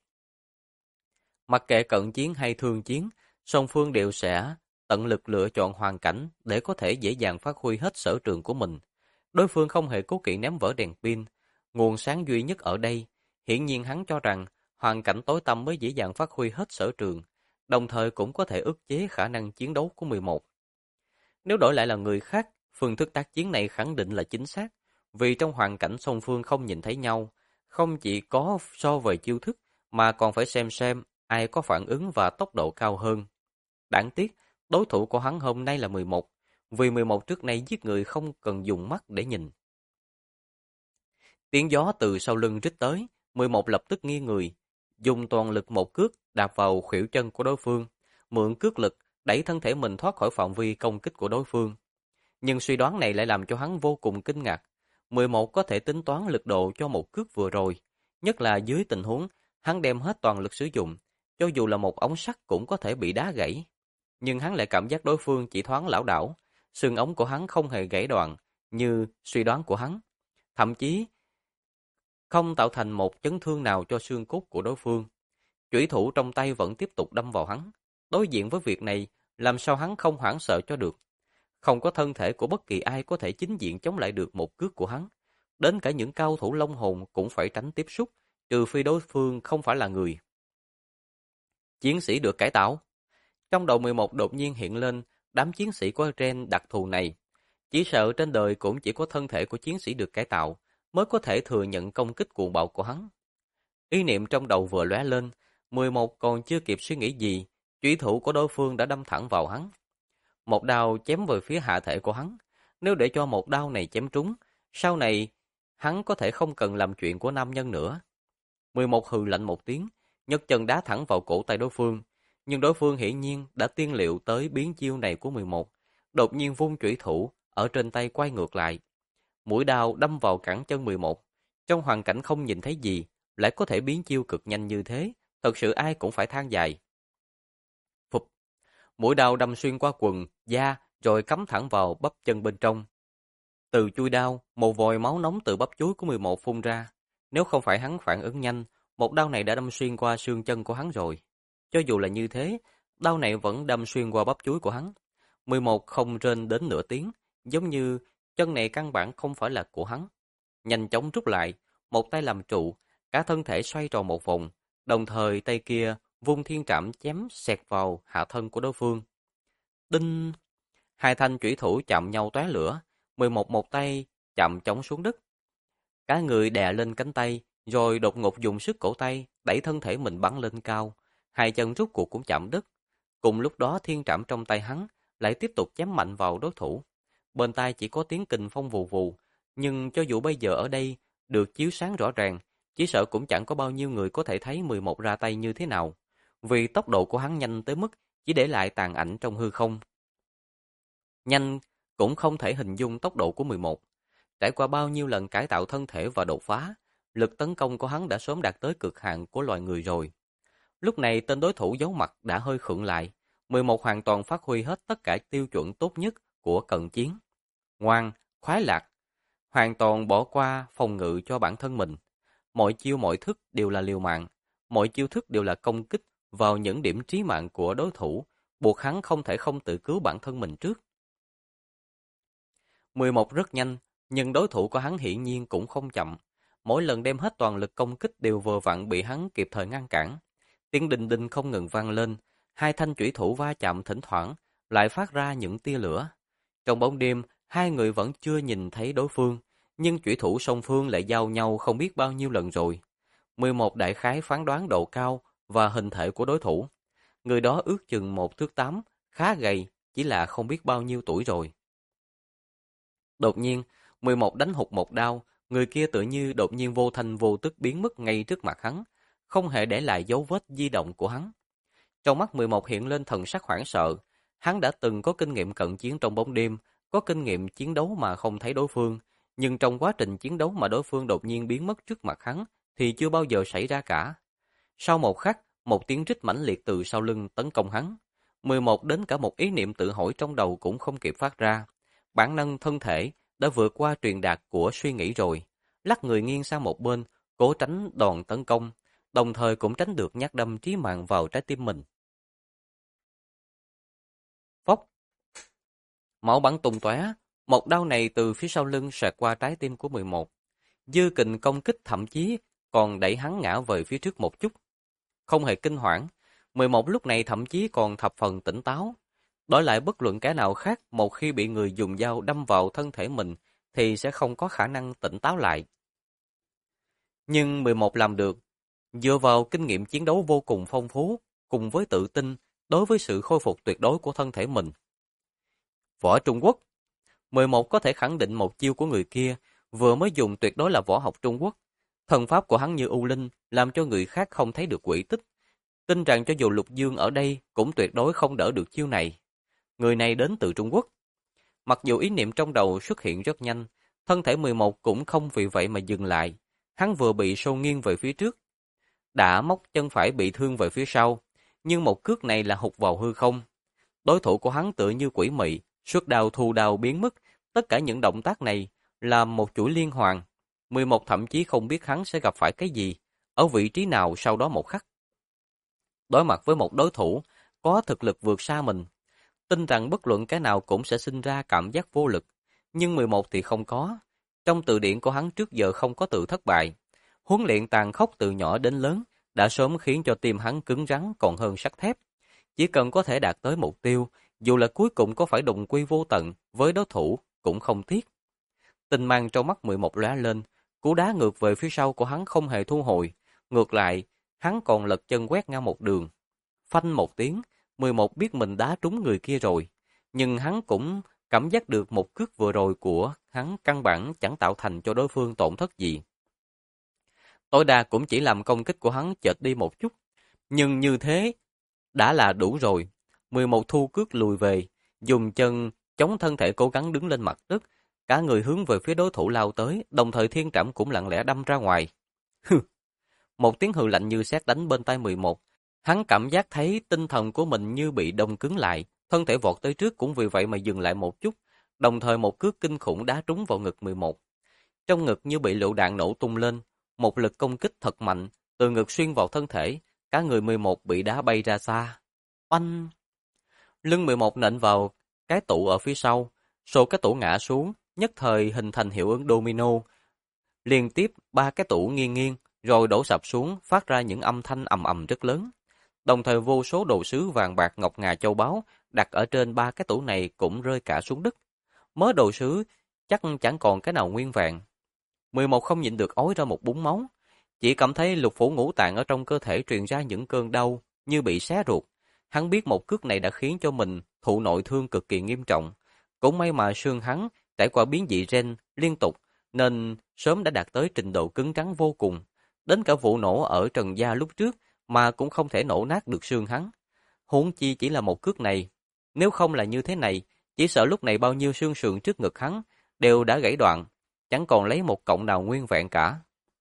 S1: Mặc kệ cận chiến hay thương chiến, song phương đều sẽ tận lực lựa chọn hoàn cảnh để có thể dễ dàng phát huy hết sở trường của mình. Đối phương không hề cố kỵ ném vỡ đèn pin, nguồn sáng duy nhất ở đây. Hiển nhiên hắn cho rằng hoàn cảnh tối tăm mới dễ dàng phát huy hết sở trường, đồng thời cũng có thể ức chế khả năng chiến đấu của 11. Nếu đổi lại là người khác, phương thức tác chiến này khẳng định là chính xác, vì trong hoàn cảnh song phương không nhìn thấy nhau, không chỉ có so về chiêu thức, mà còn phải xem ai có phản ứng và tốc độ cao hơn. Đáng tiếc, đối thủ của hắn hôm nay là 11, vì 11 trước nay giết người không cần dùng mắt để nhìn. Tiếng gió từ sau lưng rít tới, 11 lập tức nghiêng người, dùng toàn lực một cước đạp vào khuỷu chân của đối phương, mượn cước lực đẩy thân thể mình thoát khỏi phạm vi công kích của đối phương. Nhưng suy đoán này lại làm cho hắn vô cùng kinh ngạc. 11 có thể tính toán lực độ cho một cước vừa rồi, nhất là dưới tình huống hắn đem hết toàn lực sử dụng, cho dù là một ống sắt cũng có thể bị đá gãy. Nhưng hắn lại cảm giác đối phương chỉ thoáng lảo đảo, xương ống của hắn không hề gãy đoạn như suy đoán của hắn, thậm chí không tạo thành một chấn thương nào cho xương cốt của đối phương. Chủy thủ trong tay vẫn tiếp tục đâm vào hắn. Đối diện với việc này, làm sao hắn không hoảng sợ cho được. Không có thân thể của bất kỳ ai có thể chính diện chống lại được một cước của hắn. Đến cả những cao thủ long hồn cũng phải tránh tiếp xúc, trừ phi đối phương không phải là người. Chiến sĩ được cải tạo. Trong đầu 11 đột nhiên hiện lên đám chiến sĩ có gen đặc thù này. Chỉ sợ trên đời cũng chỉ có thân thể của chiến sĩ được cải tạo mới có thể thừa nhận công kích cuồng bạo của hắn. Ý niệm trong đầu vừa lóe lên, 11 còn chưa kịp suy nghĩ gì, chủy thủ của đối phương đã đâm thẳng vào hắn. Một đao chém về phía hạ thể của hắn. Nếu để cho một đao này chém trúng, sau này hắn có thể không cần làm chuyện của nam nhân nữa. 11 hừ lạnh một tiếng, nhấc chân đá thẳng vào cổ tay đối phương. Nhưng đối phương hiển nhiên đã tiên liệu tới biến chiêu này của 11. Đột nhiên vung chủy thủ ở trên tay quay ngược lại. Mũi đao đâm vào cẳng chân 11. Trong hoàn cảnh không nhìn thấy gì, lại có thể biến chiêu cực nhanh như thế, thật sự ai cũng phải than dài. Phụp! Mũi đao đâm xuyên qua quần, da, rồi cắm thẳng vào bắp chân bên trong. Từ chui đao, một vòi máu nóng từ bắp chuối của 11 phun ra. Nếu không phải hắn phản ứng nhanh, một đao này đã đâm xuyên qua xương chân của hắn rồi. Cho dù là như thế, đao này vẫn đâm xuyên qua bắp chuối của hắn. 11 không rên đến nửa tiếng, giống như chân này căn bản không phải là của hắn. Nhanh chóng rút lại, một tay làm trụ, cả thân thể xoay tròn một vòng, đồng thời tay kia vung thiên trảm chém xẹt vào hạ thân của đối phương. Đinh! Hai thanh chủy thủ chạm nhau tóe lửa, 11 một tay chạm chống xuống đất. Cả người đè lên cánh tay, rồi đột ngột dùng sức cổ tay đẩy thân thể mình bắn lên cao, hai chân rút cuộc cũng chạm đất. Cùng lúc đó thiên trảm trong tay hắn lại tiếp tục chém mạnh vào đối thủ. Bên tai chỉ có tiếng kình phong vù vù, nhưng cho dù bây giờ ở đây được chiếu sáng rõ ràng, chỉ sợ cũng chẳng có bao nhiêu người có thể thấy 11 ra tay như thế nào, vì tốc độ của hắn nhanh tới mức chỉ để lại tàn ảnh trong hư không. Nhanh cũng không thể hình dung tốc độ của 11. Trải qua bao nhiêu lần cải tạo thân thể và đột phá, lực tấn công của hắn đã sớm đạt tới cực hạn của loài người rồi. Lúc này tên đối thủ giấu mặt đã hơi khựng lại, 11 hoàn toàn phát huy hết tất cả tiêu chuẩn tốt nhất của cận chiến. Ngoan, khoái lạc, hoàn toàn bỏ qua phòng ngự cho bản thân mình. Mọi chiêu mọi thức đều là liều mạng, mọi chiêu thức đều là công kích vào những điểm trí mạng của đối thủ, buộc hắn không thể không tự cứu bản thân mình trước. 11 rất nhanh, nhưng đối thủ của hắn hiển nhiên cũng không chậm. Mỗi lần đem hết toàn lực công kích đều vừa vặn bị hắn kịp thời ngăn cản. Tiếng đinh đinh không ngừng vang lên, hai thanh chủy thủ va chạm thỉnh thoảng, lại phát ra những tia lửa. Trong bóng đêm, hai người vẫn chưa nhìn thấy đối phương, nhưng chủy thủ song phương lại giao nhau không biết bao nhiêu lần rồi. 11 đại khái phán đoán độ cao và hình thể của đối thủ. Người đó ước chừng 1 thước 8, khá gầy, chỉ là không biết bao nhiêu tuổi rồi. Đột nhiên, 11 đánh hụt một đao, người kia tự như đột nhiên vô thanh vô tức biến mất ngay trước mặt hắn, không hề để lại dấu vết di động của hắn. Trong mắt 11 hiện lên thần sắc hoảng sợ, hắn đã từng có kinh nghiệm cận chiến trong bóng đêm, có kinh nghiệm chiến đấu mà không thấy đối phương, nhưng trong quá trình chiến đấu mà đối phương đột nhiên biến mất trước mặt hắn thì chưa bao giờ xảy ra cả. Sau một khắc, một tiếng rít mãnh liệt từ sau lưng tấn công hắn. 11 đến cả một ý niệm tự hỏi trong đầu cũng không kịp phát ra. Bản năng thân thể đã vượt qua truyền đạt của suy nghĩ rồi, lắc người nghiêng sang một bên, cố tránh đòn tấn công, đồng thời cũng tránh được nhát đâm chí mạng vào trái tim mình. Phốc, máu bắn tung tóe, một đao này từ phía sau lưng xẹt qua trái tim của 11. Dư kình công kích thậm chí còn đẩy hắn ngã về phía trước một chút. Không hề kinh hoảng, 11 lúc này thậm chí còn thập phần tỉnh táo. Đổi lại bất luận kẻ nào khác, một khi bị người dùng dao đâm vào thân thể mình thì sẽ không có khả năng tỉnh táo lại. Nhưng 11 làm được, dựa vào kinh nghiệm chiến đấu vô cùng phong phú, cùng với tự tin đối với sự khôi phục tuyệt đối của thân thể mình. Võ Trung Quốc, 11 có thể khẳng định một chiêu của người kia vừa mới dùng tuyệt đối là võ học Trung Quốc. Thần pháp của hắn như u linh, làm cho người khác không thấy được quỷ tích. Tin rằng cho dù Lục Dương ở đây cũng tuyệt đối không đỡ được chiêu này. Người này đến từ Trung Quốc. Mặc dù ý niệm trong đầu xuất hiện rất nhanh, thân thể 11 cũng không vì vậy mà dừng lại. Hắn vừa bị xô nghiêng về phía trước, đã móc chân phải bị thương về phía sau, nhưng một cước này là hụt vào hư không. Đối thủ của hắn tựa như quỷ mị, xuất đao thu đao biến mất, tất cả những động tác này là một chuỗi liên hoàn. 11 thậm chí không biết hắn sẽ gặp phải cái gì, ở vị trí nào sau đó một khắc. Đối mặt với một đối thủ có thực lực vượt xa mình, tin rằng bất luận cái nào cũng sẽ sinh ra cảm giác vô lực, nhưng 11 thì không có. Trong từ điển của hắn trước giờ không có từ thất bại. Huấn luyện tàn khốc từ nhỏ đến lớn đã sớm khiến cho tim hắn cứng rắn còn hơn sắt thép. Chỉ cần có thể đạt tới mục tiêu, dù là cuối cùng có phải đồng quy vô tận với đối thủ cũng không tiếc. Tinh mang trong mắt 11 lóe lên, cú đá ngược về phía sau của hắn không hề thu hồi, ngược lại, hắn còn lật chân quét ngang một đường. Phanh một tiếng, 11 biết mình đá trúng người kia rồi, nhưng hắn cũng cảm giác được một cước vừa rồi của hắn căn bản chẳng tạo thành cho đối phương tổn thất gì. Tối đa cũng chỉ làm công kích của hắn chệch đi một chút, nhưng như thế đã là đủ rồi. 11 thu cước lùi về, dùng chân chống thân thể cố gắng đứng lên mặt đất, cả người hướng về phía đối thủ lao tới, đồng thời thiên trảm cũng lặng lẽ đâm ra ngoài. Hừ, một tiếng hừ lạnh như sét đánh bên tai 11. Hắn cảm giác thấy tinh thần của mình như bị đông cứng lại, thân thể vọt tới trước cũng vì vậy mà dừng lại một chút, đồng thời một cước kinh khủng đá trúng vào ngực 11. Trong ngực như bị lựu đạn nổ tung lên, một lực công kích thật mạnh, từ ngực xuyên vào thân thể, cả người 11 bị đá bay ra xa. Oanh! Lưng 11 nện vào cái tủ ở phía sau, số cái tủ ngã xuống, nhất thời hình thành hiệu ứng domino. Liên tiếp 3 cái tủ nghiêng nghiêng, rồi đổ sập xuống, phát ra những âm thanh ầm ầm rất lớn. Đồng thời vô số đồ sứ vàng bạc ngọc ngà châu báu đặt ở trên 3 cái tủ này cũng rơi cả xuống đất. Mớ đồ sứ chắc chẳng còn cái nào nguyên vẹn. 11 không nhịn được ói ra một búng máu, chỉ cảm thấy lục phủ ngũ tạng ở trong cơ thể truyền ra những cơn đau như bị xé ruột. Hắn biết một cước này đã khiến cho mình thụ nội thương cực kỳ nghiêm trọng. Cũng may mà xương hắn trải qua biến dị gen liên tục nên sớm đã đạt tới trình độ cứng rắn vô cùng. Đến cả vụ nổ ở trần gia lúc trước mà cũng không thể nổ nát được xương hắn. Huống chi chỉ là một cước này. Nếu không là như thế này, chỉ sợ lúc này bao nhiêu xương sườn trước ngực hắn đều đã gãy đoạn, chẳng còn lấy một cọng nào nguyên vẹn cả.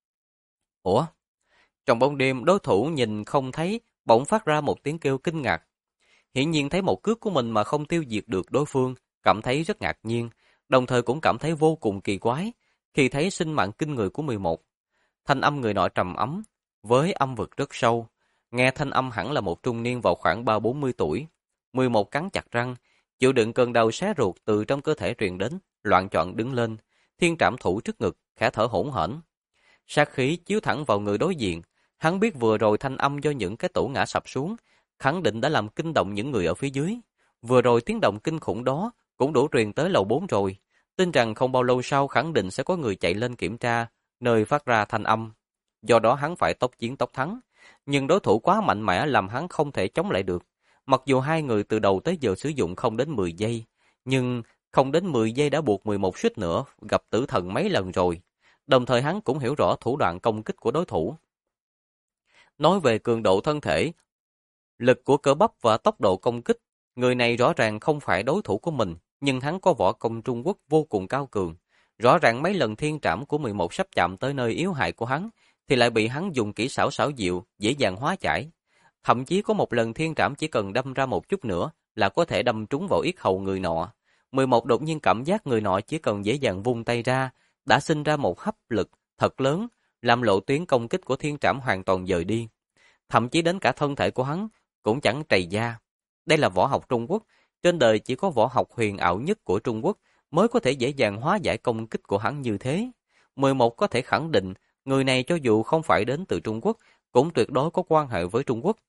S1: Ủa? Trong bóng đêm, đối thủ nhìn không thấy, bỗng phát ra một tiếng kêu kinh ngạc. Hiển nhiên thấy một cước của mình mà không tiêu diệt được đối phương, cảm thấy rất ngạc nhiên, đồng thời cũng cảm thấy vô cùng kỳ quái khi thấy sinh mạng kinh người của 11. Thanh âm người nọ trầm ấm, với âm vực rất sâu. Nghe thanh âm hẳn là một trung niên vào khoảng 30-40 tuổi. 11 cắn chặt răng, chịu đựng cơn đau xé ruột từ trong cơ thể truyền đến, loạng choạng đứng lên, thiên trảm thủ trước ngực, khẽ thở hổn hển. Sát khí chiếu thẳng vào người đối diện, hắn biết vừa rồi thanh âm do những cái tủ ngã sập xuống, khẳng định đã làm kinh động những người ở phía dưới. Vừa rồi tiếng động kinh khủng đó cũng đủ truyền tới lầu 4 rồi, tin rằng không bao lâu sau khẳng định sẽ có người chạy lên kiểm tra nơi phát ra thanh âm. Do đó hắn phải tốc chiến tốc thắng, nhưng đối thủ quá mạnh mẽ làm hắn không thể chống lại được. Mặc dù hai người từ đầu tới giờ sử dụng không đến 10 giây, nhưng không đến 10 giây đã buộc 11 suýt nữa gặp tử thần mấy lần rồi. Đồng thời hắn cũng hiểu rõ thủ đoạn công kích của đối thủ. Nói về cường độ thân thể, lực của cơ bắp và tốc độ công kích, người này rõ ràng không phải đối thủ của mình, nhưng hắn có võ công Trung Quốc vô cùng cao cường. Rõ ràng mấy lần thiên trảm của 11 sắp chạm tới nơi yếu hại của hắn, thì lại bị hắn dùng kỹ xảo xảo diệu, dễ dàng hóa giải. Thậm chí có một lần thiên trảm chỉ cần đâm ra một chút nữa là có thể đâm trúng vào yết hầu người nọ. 11 đột nhiên cảm giác người nọ chỉ cần dễ dàng vung tay ra, đã sinh ra một hấp lực thật lớn, làm lộ tuyến công kích của thiên trảm hoàn toàn dời đi. Thậm chí đến cả thân thể của hắn cũng chẳng trầy da. Đây là võ học Trung Quốc, trên đời chỉ có võ học huyền ảo nhất của Trung Quốc mới có thể dễ dàng hóa giải công kích của hắn như thế. 11 có thể khẳng định, người này cho dù không phải đến từ Trung Quốc, cũng tuyệt đối có quan hệ với Trung Quốc.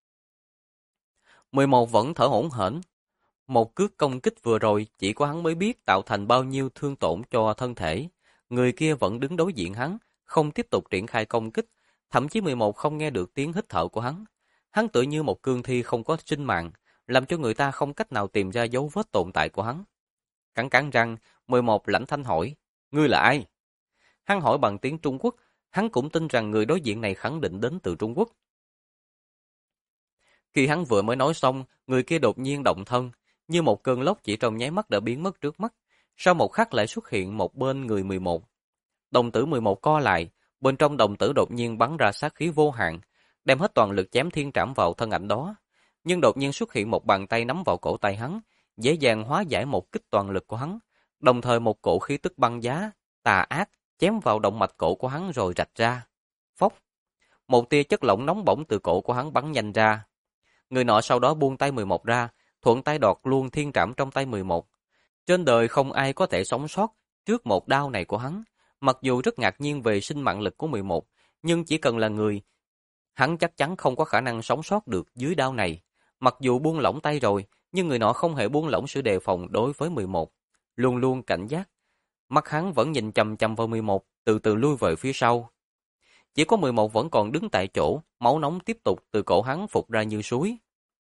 S1: 11 vẫn thở hổn hển. Một cước công kích vừa rồi chỉ có hắn mới biết tạo thành bao nhiêu thương tổn cho thân thể. Người kia vẫn đứng đối diện hắn, không tiếp tục triển khai công kích, thậm chí 11 không nghe được tiếng hít thở của hắn. Hắn tựa như một cương thi không có sinh mạng, làm cho người ta không cách nào tìm ra dấu vết tồn tại của hắn. Cắn cắn răng, 11 lãnh thanh hỏi, ngươi là ai? Hắn hỏi bằng tiếng Trung Quốc, hắn cũng tin rằng người đối diện này khẳng định đến từ Trung Quốc. Khi hắn vừa mới nói xong, người kia đột nhiên động thân, như một cơn lốc chỉ trong nháy mắt đã biến mất trước mắt. Sau một khắc lại xuất hiện một bên người 11. Đồng tử 11 co lại, bên trong đồng tử đột nhiên bắn ra sát khí vô hạn, đem hết toàn lực chém thiên trảm vào thân ảnh đó. Nhưng đột nhiên xuất hiện một bàn tay nắm vào cổ tay hắn, dễ dàng hóa giải một kích toàn lực của hắn. Đồng thời một cổ khí tức băng giá, tà ác, chém vào động mạch cổ của hắn rồi rạch ra. Phốc! Một tia chất lỏng nóng bỏng từ cổ của hắn bắn nhanh ra. Người nọ sau đó buông tay 11 ra, thuận tay đoạt luôn thiên trảm trong tay 11. Trên đời không ai có thể sống sót trước một đao này của hắn. Mặc dù rất ngạc nhiên về sinh mạng lực của 11, nhưng chỉ cần là người, hắn chắc chắn không có khả năng sống sót được dưới đao này. Mặc dù buông lỏng tay rồi, nhưng người nọ không hề buông lỏng sự đề phòng đối với 11. Luôn luôn cảnh giác. Mắt hắn vẫn nhìn chằm chằm vào 11, từ từ lui về phía sau. Chỉ có 11 vẫn còn đứng tại chỗ, máu nóng tiếp tục từ cổ hắn phụt ra như suối.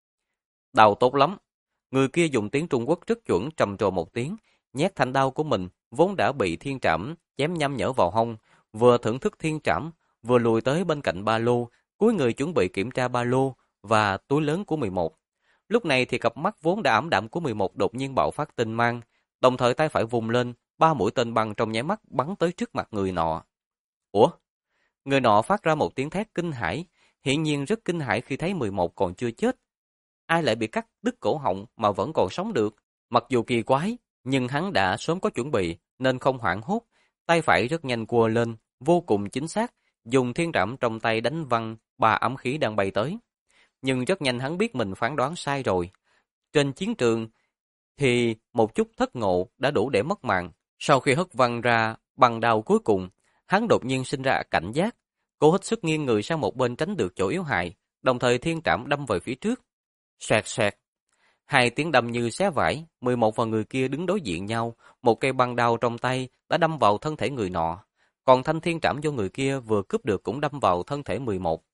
S1: Đau tốt lắm. Người kia dùng tiếng Trung Quốc rất chuẩn trầm trồ một tiếng, nhét thanh đao của mình, vốn đã bị thiên trảm chém nhăm nhở vào hông, vừa thưởng thức thiên trảm, vừa lùi tới bên cạnh ba lô, cúi người chuẩn bị kiểm tra ba lô và túi lớn của 11. Lúc này thì cặp mắt vốn đã ảm đạm của 11 đột nhiên bạo phát tinh mang, đồng thời tay phải vùng lên, 3 mũi tên băng trong nháy mắt bắn tới trước mặt người nọ. Ủa? Người nọ phát ra một tiếng thét kinh hãi, hiển nhiên rất kinh hãi khi thấy 11 còn chưa chết. Ai lại bị cắt đứt cổ họng mà vẫn còn sống được? Mặc dù kỳ quái, nhưng hắn đã sớm có chuẩn bị nên không hoảng hốt, tay phải rất nhanh quơ lên, vô cùng chính xác, dùng thiên trảm trong tay đánh văng 3 ám khí đang bay tới. Nhưng rất nhanh hắn biết mình phán đoán sai rồi. Trên chiến trường thì một chút thất ngộ đã đủ để mất mạng. Sau khi hất văng ra bằng đao cuối cùng, hắn đột nhiên sinh ra cảnh giác, cố hết sức nghiêng người sang một bên tránh được chỗ yếu hại, đồng thời thiên trảm đâm về phía trước. Xoẹt xoẹt. 2 tiếng đâm như xé vải, 11 và người kia đứng đối diện nhau, một cây băng đao trong tay đã đâm vào thân thể người nọ, còn thanh thiên trảm do người kia vừa cướp được cũng đâm vào thân thể 11.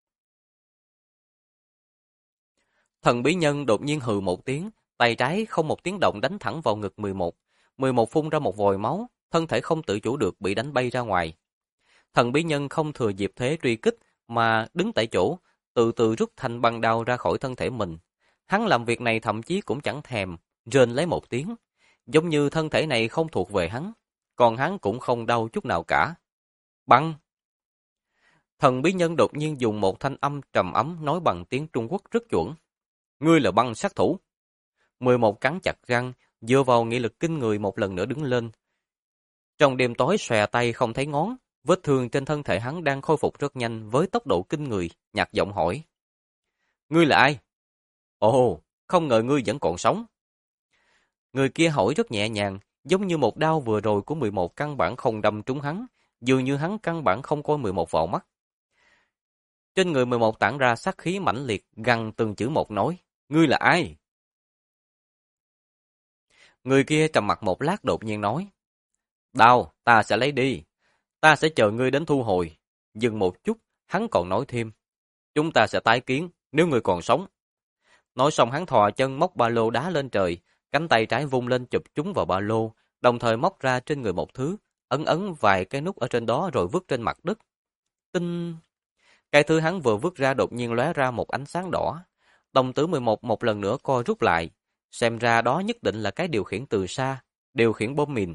S1: Thần bí nhân đột nhiên hừ một tiếng, tay trái không một tiếng động đánh thẳng vào ngực 11. 11 phun ra một vòi máu, thân thể không tự chủ được bị đánh bay ra ngoài. Thần bí nhân không thừa dịp thế truy kích mà đứng tại chỗ, từ từ rút thanh băng đao ra khỏi thân thể mình. Hắn làm việc này thậm chí cũng chẳng thèm, rên lấy một tiếng, giống như thân thể này không thuộc về hắn, còn hắn cũng không đau chút nào cả. Băng! Thần bí nhân đột nhiên dùng một thanh âm trầm ấm nói bằng tiếng Trung Quốc rất chuẩn. Ngươi là băng sát thủ. 11 cắn chặt răng, dựa vào nghị lực kinh người một lần nữa đứng lên. Trong đêm tối xòe tay không thấy ngón, vết thương trên thân thể hắn đang khôi phục rất nhanh với tốc độ kinh người, nhạt giọng hỏi. Ngươi là ai? Ồ, không ngờ ngươi vẫn còn sống. Người kia hỏi rất nhẹ nhàng, giống như một đao vừa rồi của 11 căn bản không đâm trúng hắn, dường như hắn căn bản không coi 11 vào mắt. Trên người 11 tản ra sát khí mãnh liệt, gằn từng chữ một nói, ngươi là ai? Người kia trầm mặc một lát đột nhiên nói, đao, ta sẽ lấy đi. Ta sẽ chờ ngươi đến thu hồi. Dừng một chút, hắn còn nói thêm, chúng ta sẽ tái kiến, nếu ngươi còn sống. Nói xong hắn thò chân móc ba lô đá lên trời, cánh tay trái vung lên chụp chúng vào ba lô, đồng thời móc ra trên người một thứ, ấn ấn vài cái nút ở trên đó rồi vứt trên mặt đất. Tinh! Cái thứ hắn vừa vứt ra đột nhiên lóe ra một ánh sáng đỏ. Đồng tử 11 một lần nữa co rút lại. Xem ra đó nhất định là cái điều khiển từ xa, điều khiển bom mìn.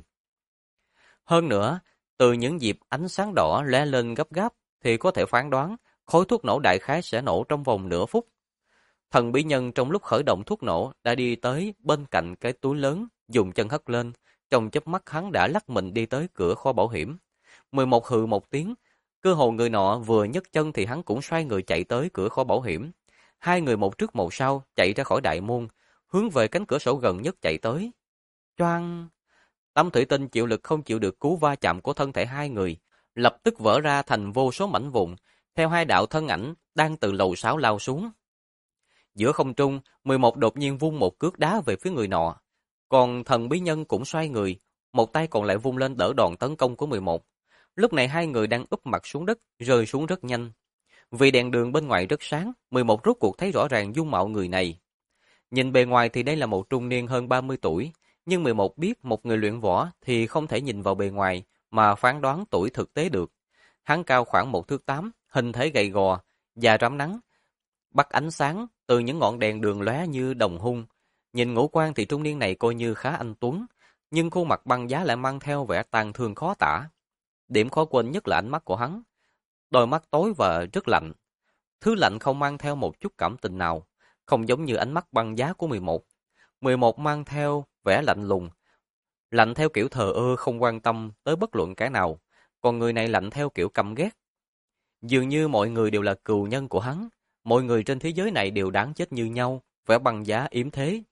S1: Hơn nữa, từ những dịp ánh sáng đỏ lóe lên gấp gáp thì có thể phán đoán khối thuốc nổ đại khái sẽ nổ trong vòng nửa phút. Thần bí nhân trong lúc khởi động thuốc nổ đã đi tới bên cạnh cái túi lớn, dùng chân hất lên. Trong chớp mắt hắn đã lắc mình đi tới cửa kho bảo hiểm. 11 hừ một tiếng, cơ hồ người nọ vừa nhấc chân thì hắn cũng xoay người chạy tới cửa kho bảo hiểm. Hai người một trước một sau chạy ra khỏi đại môn, hướng về cánh cửa sổ gần nhất chạy tới. Choang! Tấm thủy tinh chịu lực không chịu được cú va chạm của thân thể hai người, lập tức vỡ ra thành vô số mảnh vụn, theo hai đạo thân ảnh đang từ lầu 6 lao xuống. Giữa không trung, 11 đột nhiên vung một cước đá về phía người nọ, còn thần bí nhân cũng xoay người, một tay còn lại vung lên đỡ đòn tấn công của 11. Lúc này hai người đang úp mặt xuống đất, rơi xuống rất nhanh. Vì đèn đường bên ngoài rất sáng, 11 rốt cuộc thấy rõ ràng dung mạo người này. Nhìn bề ngoài thì đây là một trung niên hơn 30 tuổi, nhưng 11 biết một người luyện võ thì không thể nhìn vào bề ngoài mà phán đoán tuổi thực tế được. Hắn cao khoảng 1 thước 8, hình thể gầy gò, da rám nắng, bắt ánh sáng từ những ngọn đèn đường lóe như đồng hung. Nhìn ngũ quan thì trung niên này coi như khá anh tuấn, nhưng khuôn mặt băng giá lại mang theo vẻ tàn thương khó tả. Điểm khó quên nhất là ánh mắt của hắn. Đôi mắt tối và rất lạnh. Thứ lạnh không mang theo một chút cảm tình nào, không giống như ánh mắt băng giá của 11. 11 mang theo vẻ lạnh lùng. Lạnh theo kiểu thờ ơ không quan tâm tới bất luận cái nào, còn người này lạnh theo kiểu căm ghét. Dường như mọi người đều là cừu nhân của hắn, mọi người trên thế giới này đều đáng chết như nhau, vẻ băng giá yếm thế.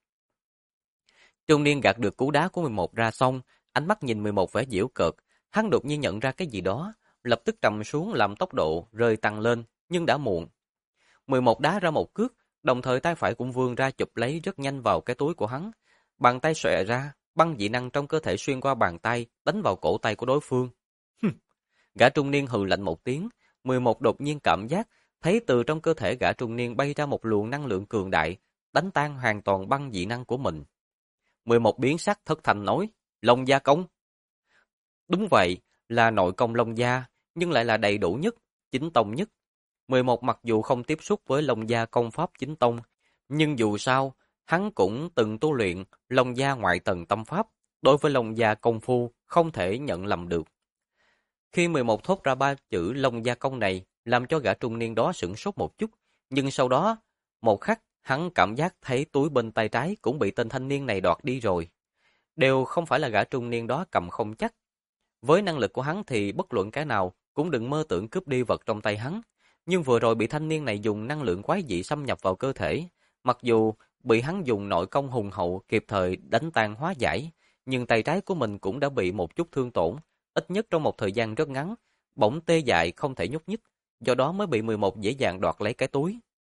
S1: Trung niên gạt được cú đá của 11 ra xong, ánh mắt nhìn 11 vẻ giễu cợt, hắn đột nhiên nhận ra cái gì đó, lập tức trầm xuống làm tốc độ rơi tăng lên, nhưng đã muộn. 11 đá ra một cước, đồng thời tay phải cũng vươn ra chụp lấy rất nhanh vào cái túi của hắn. Bàn tay xòe ra, băng dị năng trong cơ thể xuyên qua bàn tay, đánh vào cổ tay của đối phương. Gã trung niên hừ lạnh một tiếng, 11 đột nhiên cảm giác thấy từ trong cơ thể gã trung niên bay ra một luồng năng lượng cường đại, đánh tan hoàn toàn băng dị năng của mình. 11 biến sắc thất thanh nói, Long gia công. Đúng vậy, là nội công Long gia, nhưng lại là đầy đủ nhất, chính tông nhất. 11 mặc dù không tiếp xúc với Long gia công pháp chính tông, nhưng dù sao, hắn cũng từng tu luyện Long gia ngoại tầng tâm pháp, đối với Long gia công phu không thể nhận lầm được. Khi 11 thốt ra ba chữ Long gia công này, làm cho gã trung niên đó sửng sốt một chút, nhưng sau đó, một khắc, hắn cảm giác thấy túi bên tay trái cũng bị tên thanh niên này đoạt đi rồi. Đều không phải là gã trung niên đó cầm không chắc. Với năng lực của hắn thì bất luận cái nào cũng đừng mơ tưởng cướp đi vật trong tay hắn. Nhưng vừa rồi bị thanh niên này dùng năng lượng quái dị xâm nhập vào cơ thể. Mặc dù bị hắn dùng nội công hùng hậu kịp thời đánh tan hóa giải, nhưng tay trái của mình cũng đã bị một chút thương tổn, ít nhất trong một thời gian rất ngắn, bỗng tê dại không thể nhúc nhích, do đó mới bị 11 dễ dàng đoạt lấy cái túi.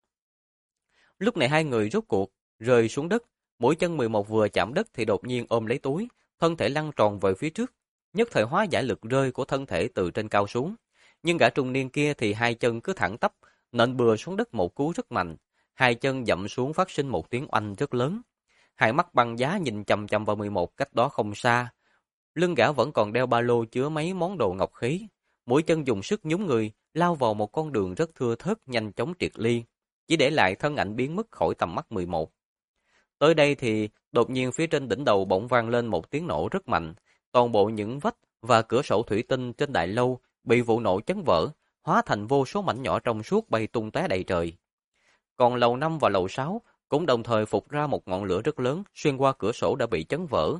S1: Lúc này hai người rốt cuộc rơi xuống đất, mũi chân 11 vừa chạm đất thì đột nhiên ôm lấy túi, thân thể lăn tròn về phía trước, nhất thời hóa giải lực rơi của thân thể từ trên cao xuống. Nhưng gã trung niên kia thì hai chân cứ thẳng tắp, nện bừa xuống đất một cú rất mạnh, hai chân dậm xuống phát sinh một tiếng oanh rất lớn. Hai mắt băng giá nhìn chằm chằm vào 11 cách đó không xa. Lưng gã vẫn còn đeo ba lô chứa mấy món đồ ngọc khí, mũi chân dùng sức nhún người, lao vào một con đường rất thưa thớt nhanh chóng triệt ly, chỉ để lại thân ảnh biến mất khỏi tầm mắt 11. Tới đây thì đột nhiên phía trên đỉnh đầu bỗng vang lên một tiếng nổ rất mạnh, toàn bộ những vách và cửa sổ thủy tinh trên đại lâu bị vụ nổ chấn vỡ, hóa thành vô số mảnh nhỏ trong suốt bay tung tóe đầy trời. Còn lầu 5 và lầu 6 cũng đồng thời phụt ra một ngọn lửa rất lớn xuyên qua cửa sổ đã bị chấn vỡ.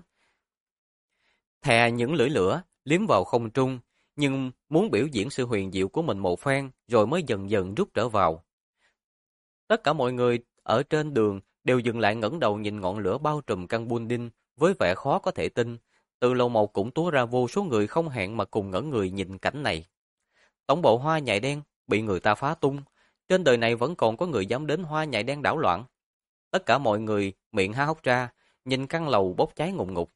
S1: Thè những lưỡi lửa liếm vào không trung, nhưng muốn biểu diễn sự huyền diệu của mình một phen rồi mới dần dần rút trở vào. Tất cả mọi người ở trên đường đều dừng lại ngẩng đầu nhìn ngọn lửa bao trùm căn building với vẻ khó có thể tin. Từ lầu 1 cũng túa ra vô số người không hẹn mà cùng ngẩn người nhìn cảnh này. Tổng bộ hoa nhài đen bị người ta phá tung. Trên đời này vẫn còn có người dám đến hoa nhài đen đảo loạn. Tất cả mọi người miệng há hốc ra, nhìn căn lầu bốc cháy ngùn ngụt.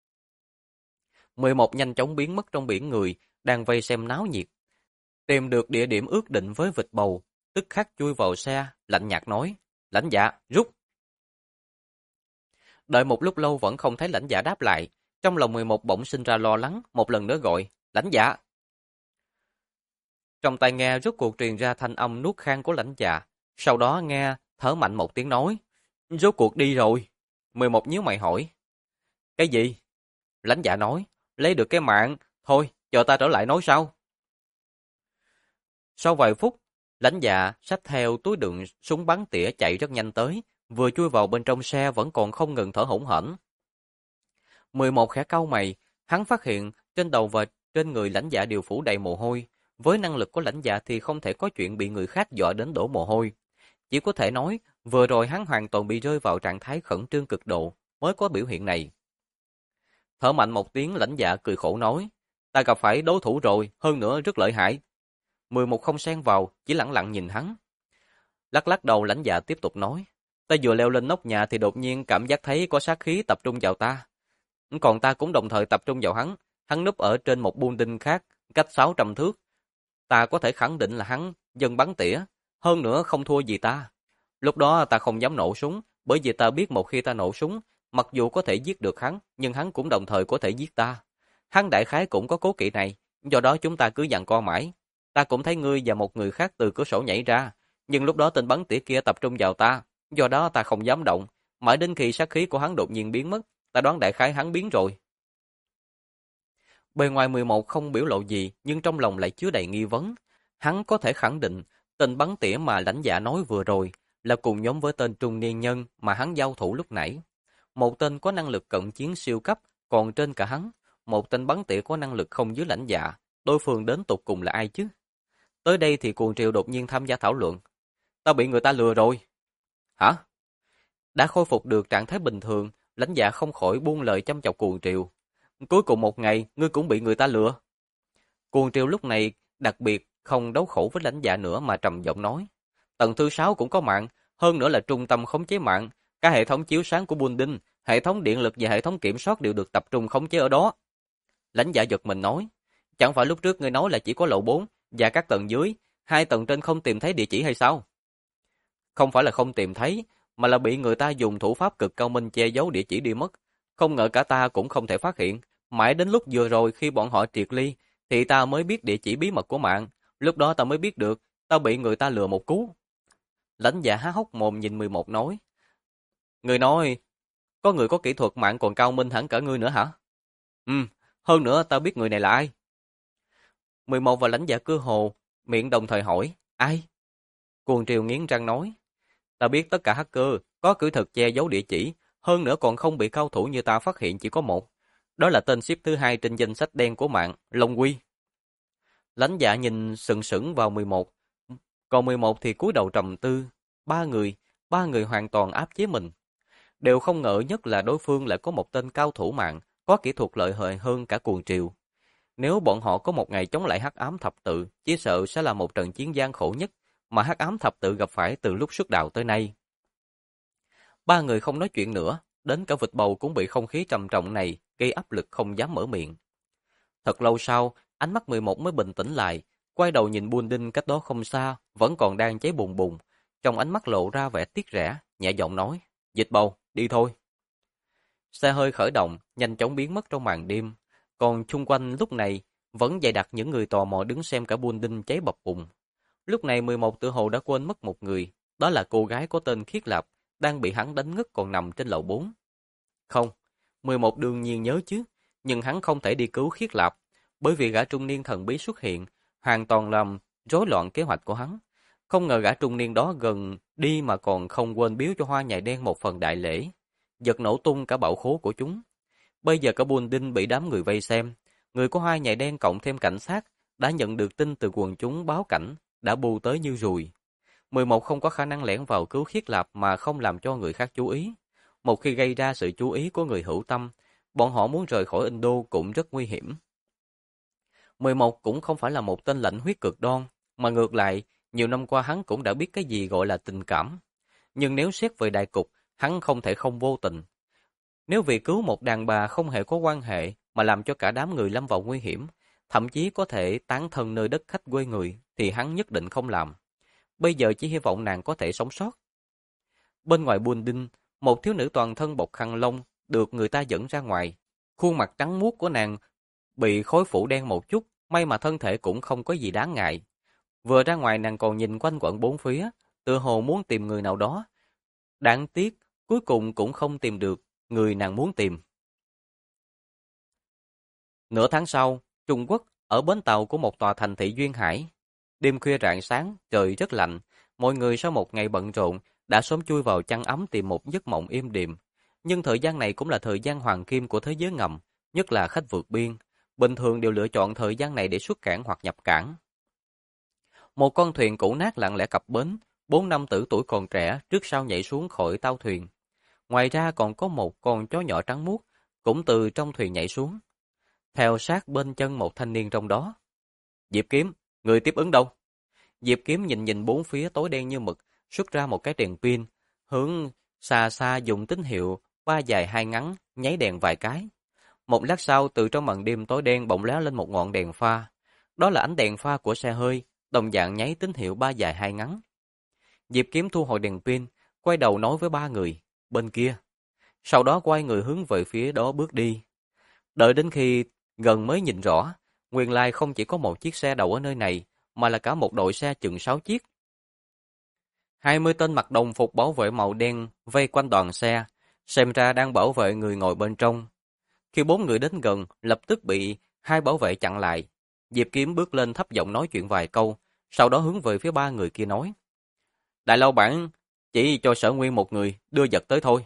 S1: 11 nhanh chóng biến mất trong biển người, đang vây xem náo nhiệt. Tìm được địa điểm ước định với vịt bầu, tức khắc chui vào xe, lạnh nhạt nói, lãnh dạ, rút. Đợi một lúc lâu vẫn không thấy lãnh dạ đáp lại, trong lòng 11 bỗng sinh ra lo lắng, một lần nữa gọi, lãnh dạ. Trong tai nghe rốt cuộc truyền ra thanh âm nuốt khan của lãnh dạ, sau đó nghe thở mạnh một tiếng nói, rốt cuộc đi rồi. 11 nhíu mày hỏi, cái gì? Lãnh dạ nói, lấy được cái mạng, thôi, chờ ta trở lại nói sau. Sau vài phút, lãnh dạ xách theo túi đựng súng bắn tỉa chạy rất nhanh tới, vừa chui vào bên trong xe vẫn còn không ngừng thở hổn hển. 11 khẽ cau mày, hắn phát hiện trên đầu và trên người lãnh dạ đều phủ đầy mồ hôi. Với năng lực của lãnh dạ thì không thể có chuyện bị người khác dọa đến đổ mồ hôi. Chỉ có thể nói, vừa rồi hắn hoàn toàn bị rơi vào trạng thái khẩn trương cực độ, mới có biểu hiện này. Thở mạnh một tiếng, lãnh dạ cười khổ nói, ta gặp phải đối thủ rồi, hơn nữa rất lợi hại. 11 không xen vào, chỉ lặng lặng nhìn hắn. Lắc lắc đầu, lãnh dạ tiếp tục nói, ta vừa leo lên nóc nhà thì đột nhiên cảm giác thấy có sát khí tập trung vào ta. Còn ta cũng đồng thời tập trung vào hắn, hắn núp ở trên một building khác, cách 600 thước. Ta có thể khẳng định là hắn dân bắn tỉa, hơn nữa không thua gì ta. Lúc đó ta không dám nổ súng, bởi vì ta biết một khi ta nổ súng, mặc dù có thể giết được hắn, nhưng hắn cũng đồng thời có thể giết ta. Hắn đại khái cũng có cố kỵ này, do đó chúng ta cứ giằng co mãi. Ta cũng thấy ngươi và một người khác từ cửa sổ nhảy ra, nhưng lúc đó tên bắn tỉa kia tập trung vào ta, do đó ta không dám động, mãi đến khi sát khí của hắn đột nhiên biến mất, ta đoán đại khái hắn biến rồi. Bề ngoài 11 không biểu lộ gì, nhưng trong lòng lại chứa đầy nghi vấn. Hắn có thể khẳng định, tên bắn tỉa mà lãnh dạ nói vừa rồi là cùng nhóm với tên trung niên nhân mà hắn giao thủ lúc nãy. Một tên có năng lực cận chiến siêu cấp, còn trên cả hắn, một tên bắn tỉa có năng lực không dưới lãnh dạ. Đối phương đến tục cùng là ai chứ? Tới đây thì cuồng triều đột nhiên tham gia thảo luận. Ta bị người ta lừa rồi. Hả? Đã khôi phục được trạng thái bình thường, lãnh dạ không khỏi buông lời châm chọc cuồng triều. Cuối cùng một ngày, ngươi cũng bị người ta lừa. Cuồng triều lúc này đặc biệt không đấu khẩu với lãnh dạ nữa mà trầm giọng nói. Tầng thứ 6 cũng có mạng, hơn nữa là trung tâm khống chế mạng. Cả hệ thống chiếu sáng của building, hệ thống điện lực và hệ thống kiểm soát đều được tập trung khống chế ở đó. Lãnh dạ giật mình nói. Chẳng phải lúc trước ngươi nói là chỉ có lầu 4 và các tầng dưới, 2 tầng trên không tìm thấy địa chỉ hay sao? Không phải là không tìm thấy, mà là bị người ta dùng thủ pháp cực cao minh che giấu địa chỉ đi mất. Không ngờ cả ta cũng không thể phát hiện. Mãi đến lúc vừa rồi khi bọn họ triệt ly, thì ta mới biết địa chỉ bí mật của mạng. Lúc đó ta mới biết được, ta bị người ta lừa một cú. Lãnh dạ há hốc mồm nhìn 11 nói. Người nói, có người có kỹ thuật mạng còn cao minh hẳn cả ngươi nữa hả? Hơn nữa ta biết người này là ai. 11 và lãnh dạ cơ hồ, miệng đồng thời hỏi, ai? Cuồng triều nghiến răng nói, ta biết tất cả hacker có kỹ thuật che giấu địa chỉ, hơn nữa còn không bị cao thủ như ta phát hiện chỉ có một. Đó là tên ship thứ 2 trên danh sách đen của mạng, Long Quy. Lãnh dạ nhìn sững sững vào 11, còn 11 thì cúi đầu trầm tư. Ba người hoàn toàn áp chế mình. Đều không ngờ nhất là đối phương lại có một tên cao thủ mạng, có kỹ thuật lợi hại hơn cả cuồng triều. Nếu bọn họ có một ngày chống lại hắc ám thập tự, chỉ sợ sẽ là một trận chiến gian khổ nhất mà hắc ám thập tự gặp phải từ lúc xuất đạo tới nay. Ba người không nói chuyện nữa, đến cả vịt bầu cũng bị không khí trầm trọng này gây áp lực không dám mở miệng. Thật lâu sau, ánh mắt 11 mới bình tĩnh lại, quay đầu nhìn building cách đó không xa, vẫn còn đang cháy bùng bùng. Trong ánh mắt lộ ra vẻ tiếc rẻ, nhẹ giọng nói, Vịt bầu, đi thôi. Xe hơi khởi động, nhanh chóng biến mất trong màn đêm, còn chung quanh lúc này vẫn dày đặc những người tò mò đứng xem cả building cháy bập bùng. Lúc này 11 tự hồ đã quên mất một người, đó là cô gái có tên Khiết Lạp, đang bị hắn đánh ngất còn nằm trên lầu 4. Không, 11 đương nhiên nhớ chứ, nhưng hắn không thể đi cứu Khiết Lạp, bởi vì gã trung niên thần bí xuất hiện, hoàn toàn làm rối loạn kế hoạch của hắn. Không ngờ gã trung niên đó gần đi mà còn không quên biếu cho hoa nhài đen một phần đại lễ, giật nổ tung cả bảo khố của chúng. Bây giờ cả building bị đám người vây xem, người có hoa nhài đen cộng thêm cảnh sát đã nhận được tin từ quần chúng báo cảnh, đã bu tới như ruồi. 11 không có khả năng lẻn vào cứu Khiết Lạp mà không làm cho người khác chú ý. Một khi gây ra sự chú ý của người hữu tâm, bọn họ muốn rời khỏi Indo cũng rất nguy hiểm. 11 cũng không phải là một tên lãnh huyết cực đoan, mà ngược lại, nhiều năm qua hắn cũng đã biết cái gì gọi là tình cảm. Nhưng nếu xét về đại cục, hắn không thể không vô tình. Nếu vì cứu một đàn bà không hề có quan hệ mà làm cho cả đám người lâm vào nguy hiểm, thậm chí có thể tán thân nơi đất khách quê người, thì hắn nhất định không làm. Bây giờ chỉ hy vọng nàng có thể sống sót. Bên ngoài building, một thiếu nữ toàn thân bọc khăn lông được người ta dẫn ra ngoài. Khuôn mặt trắng muốt của nàng bị khói phủ đen một chút, may mà thân thể cũng không có gì đáng ngại. Vừa ra ngoài nàng còn nhìn quanh quẩn bốn phía, tựa hồ muốn tìm người nào đó. Đáng tiếc, cuối cùng cũng không tìm được người nàng muốn tìm. Nửa tháng sau, Trung Quốc, ở bến tàu của một tòa thành thị duyên hải. Đêm khuya rạng sáng, trời rất lạnh, mọi người sau một ngày bận rộn đã sớm chui vào chăn ấm tìm một giấc mộng êm đềm. Nhưng thời gian này cũng là thời gian hoàng kim của thế giới ngầm, nhất là khách vượt biên. Bình thường đều lựa chọn thời gian này để xuất cảng hoặc nhập cảng. Một con thuyền cũ nát lặng lẽ cập bến, 4 nam tử tuổi còn trẻ trước sau nhảy xuống khỏi tàu thuyền. Ngoài ra còn có một con chó nhỏ trắng muốt cũng từ trong thuyền nhảy xuống, theo sát bên chân một thanh niên trong đó. Diệp Kiếm, người tiếp ứng đâu? Diệp Kiếm nhìn nhìn bốn phía tối đen như mực, xuất ra một cái đèn pin, hướng xa xa dùng tín hiệu 3 dài 2 ngắn, nháy đèn vài cái. Một lát sau, từ trong màn đêm tối đen bỗng lóe lên một ngọn đèn pha. Đó là ánh đèn pha của xe hơi, đồng dạng nháy tín hiệu 3 dài 2 ngắn. Diệp Kiếm thu hồi đèn pin, quay đầu nói với 3 người, bên kia. Sau đó quay người hướng về phía đó bước đi. Đợi đến khi gần mới nhìn rõ, nguyên lai không chỉ có một chiếc xe đậu ở nơi này, mà là cả một đội xe chừng 6 chiếc. 20 tên mặc đồng phục bảo vệ màu đen vây quanh đoàn xe, xem ra đang bảo vệ người ngồi bên trong. Khi 4 người đến gần, lập tức bị 2 bảo vệ chặn lại. Diệp Kiếm bước lên thấp giọng nói chuyện vài câu, sau đó hướng về phía 3 người kia nói. Đại lao bản, chỉ cho Sở Nguyên một người, đưa vật tới thôi.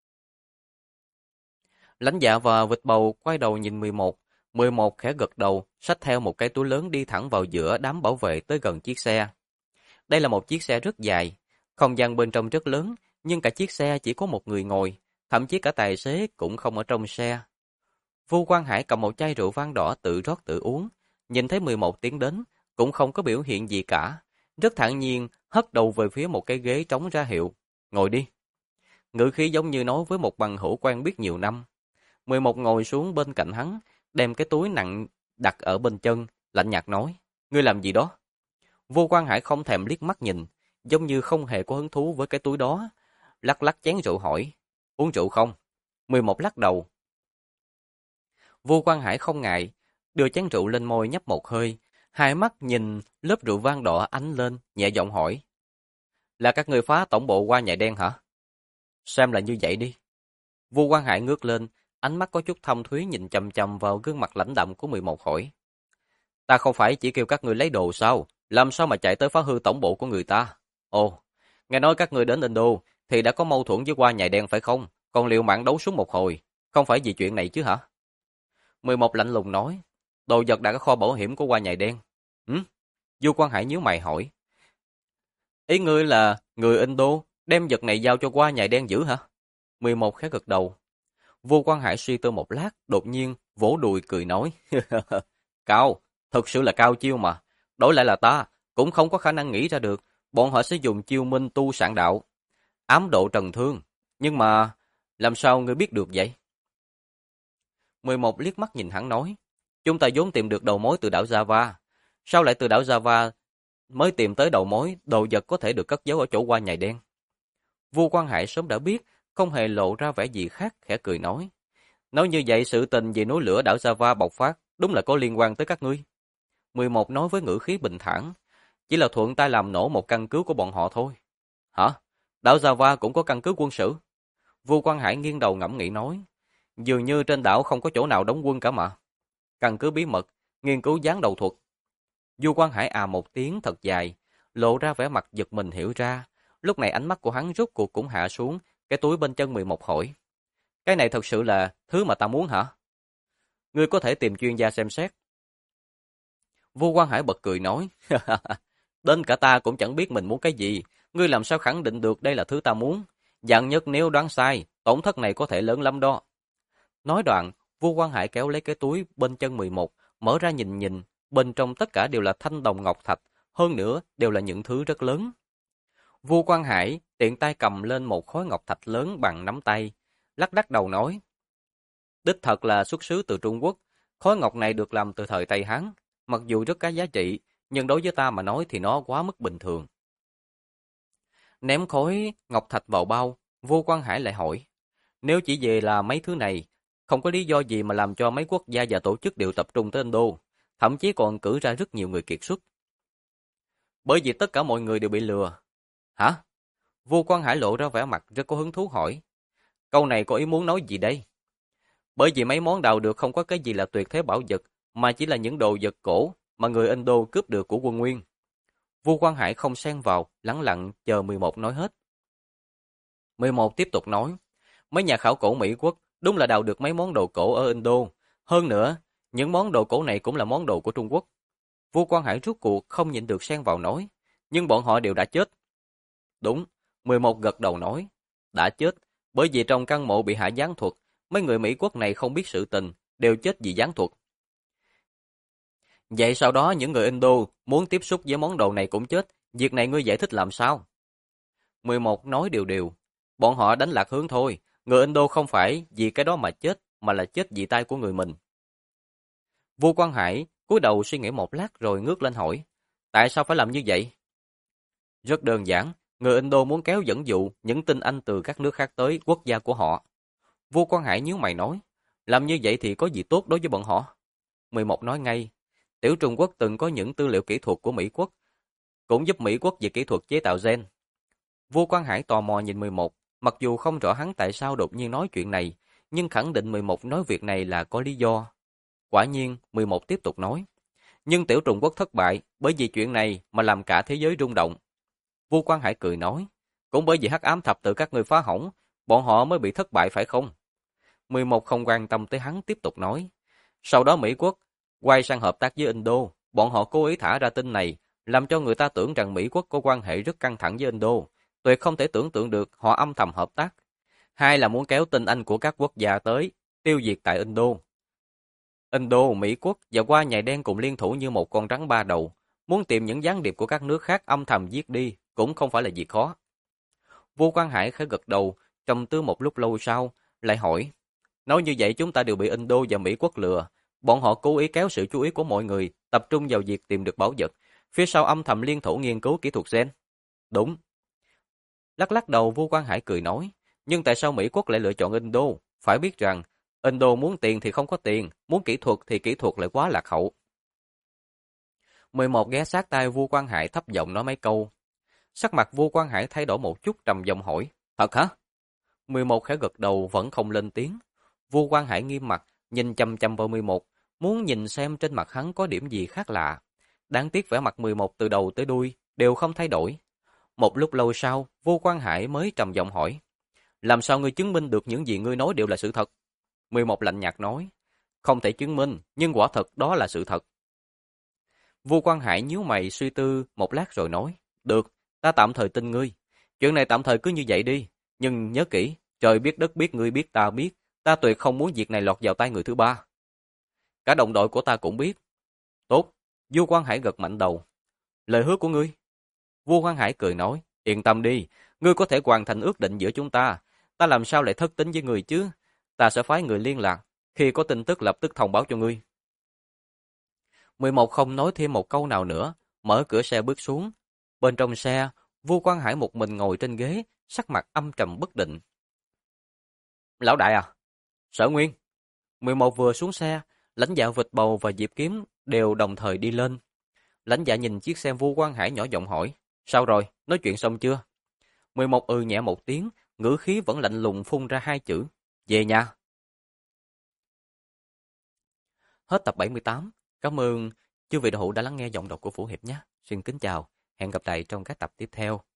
S1: Lãnh Dạ và Vịt Bầu quay đầu nhìn 11. 11 khẽ gật đầu, xách theo một cái túi lớn đi thẳng vào giữa đám bảo vệ tới gần chiếc xe. Đây là một chiếc xe rất dài, không gian bên trong rất lớn, nhưng cả chiếc xe chỉ có một người ngồi, thậm chí cả tài xế cũng không ở trong xe. Vu Quang Hải cầm một chai rượu vang đỏ tự rót tự uống, nhìn thấy 11 tiến đến, cũng không có biểu hiện gì cả, rất thản nhiên hất đầu về phía một cái ghế trống ra hiệu, ngồi đi. Ngữ khí giống như nói với một bằng hữu quen biết nhiều năm. 11 ngồi xuống bên cạnh hắn, đem cái túi nặng đặt ở bên chân, lạnh nhạt nói, ngươi làm gì đó? Vô Quang Hải không thèm liếc mắt nhìn, giống như không hề có hứng thú với cái túi đó, lắc lắc chén rượu hỏi, uống rượu không? 11 lắc đầu. Vô Quang Hải không ngại, đưa chén rượu lên môi nhấp một hơi, hai mắt nhìn lớp rượu vang đỏ ánh lên, nhẹ giọng hỏi, là các người phá tổng bộ qua nhại đen hả? Xem là như vậy đi. Vô Quang Hải ngước lên, ánh mắt có chút thâm thúy nhìn chằm chằm vào gương mặt lãnh đạm của 11 hỏi. Ta không phải chỉ kêu các người lấy đồ sao? Làm sao mà chạy tới phá hư tổng bộ của người ta? Ồ, nghe nói các người đến Indo thì đã có mâu thuẫn với qua nhài đen phải không? Còn liều mạng đấu súng một hồi, không phải vì chuyện này chứ hả? 11 lạnh lùng nói, đồ vật đã có kho bảo hiểm của qua nhài đen. Du Quang Hải nhíu mày hỏi. Ý ngươi là người Indo đem vật này giao cho qua nhài đen giữ hả? 11 khẽ gật đầu. Vô Quang Hải suy tư một lát, đột nhiên vỗ đùi cười nói. Cao, thực sự là cao chiêu mà. Đổi lại là ta, cũng không có khả năng nghĩ ra được. Bọn họ sẽ dùng chiêu minh tu sạn đạo, ám độ trần thương. Nhưng mà, làm sao ngươi biết được vậy? 11 liếc mắt nhìn hắn nói. Chúng ta vốn tìm được đầu mối từ đảo Java. Sao lại từ đảo Java mới tìm tới đầu mối, đồ vật có thể được cất giấu ở chỗ qua nhài đen? Vô Quang Hải sớm đã biết, không hề lộ ra vẻ gì khác, khẽ cười nói. Nói như vậy sự tình về núi lửa đảo Java bộc phát, đúng là có liên quan tới các ngươi. 11 nói với ngữ khí bình thản, chỉ là thuận tay làm nổ một căn cứ của bọn họ thôi. Hả? Đảo Java cũng có căn cứ quân sự? Vu Quang Hải nghiêng đầu ngẫm nghĩ nói, dường như trên đảo không có chỗ nào đóng quân cả mà. Căn cứ bí mật, nghiên cứu gián đầu thuật. Vu Quang Hải à một tiếng thật dài, lộ ra vẻ mặt giật mình hiểu ra. Lúc này ánh mắt của hắn rút cuộc cũng hạ xuống, cái túi bên chân 11 hỏi. Cái này thật sự là thứ mà ta muốn hả? Ngươi có thể tìm chuyên gia xem xét. Vu Quang Hải bật cười nói, đến cả ta cũng chẳng biết mình muốn cái gì, ngươi làm sao khẳng định được đây là thứ ta muốn? Dạng nhất nếu đoán sai, tổn thất này có thể lớn lắm đó. Nói đoạn, Vu Quang Hải kéo lấy cái túi bên chân 11, mở ra nhìn nhìn, bên trong tất cả đều là thanh đồng ngọc thạch, hơn nữa đều là những thứ rất lớn. Vu Quang Hải tiện tay cầm lên một khối ngọc thạch lớn bằng nắm tay, lắc đầu nói, đích thật là xuất xứ từ Trung Quốc, khối ngọc này được làm từ thời Tây Hán, mặc dù rất có giá trị, nhưng đối với ta mà nói thì nó quá mức bình thường. Ném khối ngọc thạch vào bao, Vô Quan Hải lại hỏi, nếu chỉ về là mấy thứ này, không có lý do gì mà làm cho mấy quốc gia và tổ chức đều tập trung tới Ấn Độ, thậm chí còn cử ra rất nhiều người kiệt xuất. Bởi vì tất cả mọi người đều bị lừa. Hả? Vô Quan Hải lộ ra vẻ mặt rất có hứng thú hỏi. Câu này có ý muốn nói gì đây? Bởi vì mấy món đào được không có cái gì là tuyệt thế bảo vật, mà chỉ là những đồ vật cổ mà người Indo cướp được của quân Nguyên. Vô Quan Hải không xen vào, lẳng lặng chờ 11 nói hết. 11 tiếp tục nói, mấy nhà khảo cổ Mỹ quốc đúng là đào được mấy món đồ cổ ở Indo. Hơn nữa, những món đồ cổ này cũng là món đồ của Trung Quốc. Vô Quan Hải rút cuộc không nhịn được xen vào nói, nhưng bọn họ đều đã chết. Đúng, 11 gật đầu nói, đã chết, bởi vì trong căn mộ bị hạ gián thuật, mấy người Mỹ quốc này không biết sự tình, đều chết vì gián thuật. Vậy sau đó những người Indo muốn tiếp xúc với món đồ này cũng chết, việc này ngươi giải thích làm sao? 11 nói đều, bọn họ đánh lạc hướng thôi, người Indo không phải vì cái đó mà chết, mà là chết vì tay của người mình. Vua Quan Hải cúi đầu suy nghĩ một lát rồi ngước lên hỏi, tại sao phải làm như vậy? Rất đơn giản, người Indo muốn kéo dẫn dụ những tinh anh từ các nước khác tới quốc gia của họ. Vua Quan Hải nhíu mày nói, làm như vậy thì có gì tốt đối với bọn họ? 11 nói ngay, Tiểu Trung Quốc từng có những tư liệu kỹ thuật của Mỹ quốc, cũng giúp Mỹ quốc về kỹ thuật chế tạo gen. Vua Quan Hải tò mò nhìn 11, mặc dù không rõ hắn tại sao đột nhiên nói chuyện này, nhưng khẳng định 11 nói việc này là có lý do. Quả nhiên, 11 tiếp tục nói, nhưng Tiểu Trung Quốc thất bại bởi vì chuyện này mà làm cả thế giới rung động. Vua Quan Hải cười nói, cũng bởi vì hắc ám thập tự các ngươi phá hỏng, bọn họ mới bị thất bại phải không? 11 không quan tâm tới hắn tiếp tục nói, sau đó Mỹ quốc quay sang hợp tác với Indo, bọn họ cố ý thả ra tin này, làm cho người ta tưởng rằng Mỹ quốc có quan hệ rất căng thẳng với Indo, tuyệt không thể tưởng tượng được họ âm thầm hợp tác. Hai là muốn kéo tinh anh của các quốc gia tới, tiêu diệt tại Indo. Indo, Mỹ quốc và qua nhài đen cùng liên thủ như một con rắn ba đầu, muốn tìm những gián điệp của các nước khác âm thầm giết đi, cũng không phải là việc khó. Vua Quan Hải khẽ gật đầu, trầm tư một lúc lâu sau, lại hỏi, nói như vậy chúng ta đều bị Indo và Mỹ quốc lừa, bọn họ cố ý kéo sự chú ý của mọi người, tập trung vào việc tìm được bảo vật, phía sau âm thầm liên thủ nghiên cứu kỹ thuật gen. Đúng. Lắc đầu Vua Quan Hải cười nói, nhưng tại sao Mỹ quốc lại lựa chọn Indo? Phải biết rằng, Indo muốn tiền thì không có tiền, muốn kỹ thuật thì kỹ thuật lại quá lạc hậu. 11 ghé sát tai Vua Quan Hải thấp giọng nói mấy câu. Sắc mặt Vua Quan Hải thay đổi một chút trầm giọng hỏi, thật hả? 11 khẽ gật đầu vẫn không lên tiếng. Vua Quan Hải nghiêm mặt, nhìn chăm chăm vào 11, muốn nhìn xem trên mặt hắn có điểm gì khác lạ. Đáng tiếc vẻ mặt 11 từ đầu tới đuôi đều không thay đổi. Một lúc lâu sau, Vua Quan Hải mới trầm giọng hỏi, làm sao ngươi chứng minh được những gì ngươi nói đều là sự thật? 11 lạnh nhạt nói, không thể chứng minh, nhưng quả thật đó là sự thật. Vua Quan Hải nhíu mày suy tư một lát rồi nói, được, ta tạm thời tin ngươi. Chuyện này tạm thời cứ như vậy đi, nhưng nhớ kỹ, trời biết đất biết ngươi biết, ta tuyệt không muốn việc này lọt vào tay người thứ ba. Cả đồng đội của ta cũng biết. Tốt, Vua Quan Hải gật mạnh đầu. Lời hứa của ngươi? Vua Quan Hải cười nói, yên tâm đi, ngươi có thể hoàn thành ước định giữa chúng ta làm sao lại thất tín với ngươi chứ? Ta sẽ phái người liên lạc, khi có tin tức lập tức thông báo cho ngươi. 11 không nói thêm một câu nào nữa, mở cửa xe bước xuống. Bên trong xe, Vua Quan Hải một mình ngồi trên ghế, sắc mặt âm trầm bất định. Lão đại à? Sở Nguyên. 11 vừa xuống xe, lãnh dạ Vịt Bầu và Diệp Kiếm đều đồng thời đi lên. Lãnh dạ nhìn chiếc xe Vua Quan Hải nhỏ giọng hỏi, sao rồi, nói chuyện xong chưa? 11 nhẹ một tiếng, ngữ khí vẫn lạnh lùng phun ra hai chữ, về nhà. Hết tập 78. Cảm ơn chư vị đạo hữu đã lắng nghe giọng đọc của Phủ Hiệp nhé. Xin kính chào, hẹn gặp lại trong các tập tiếp theo.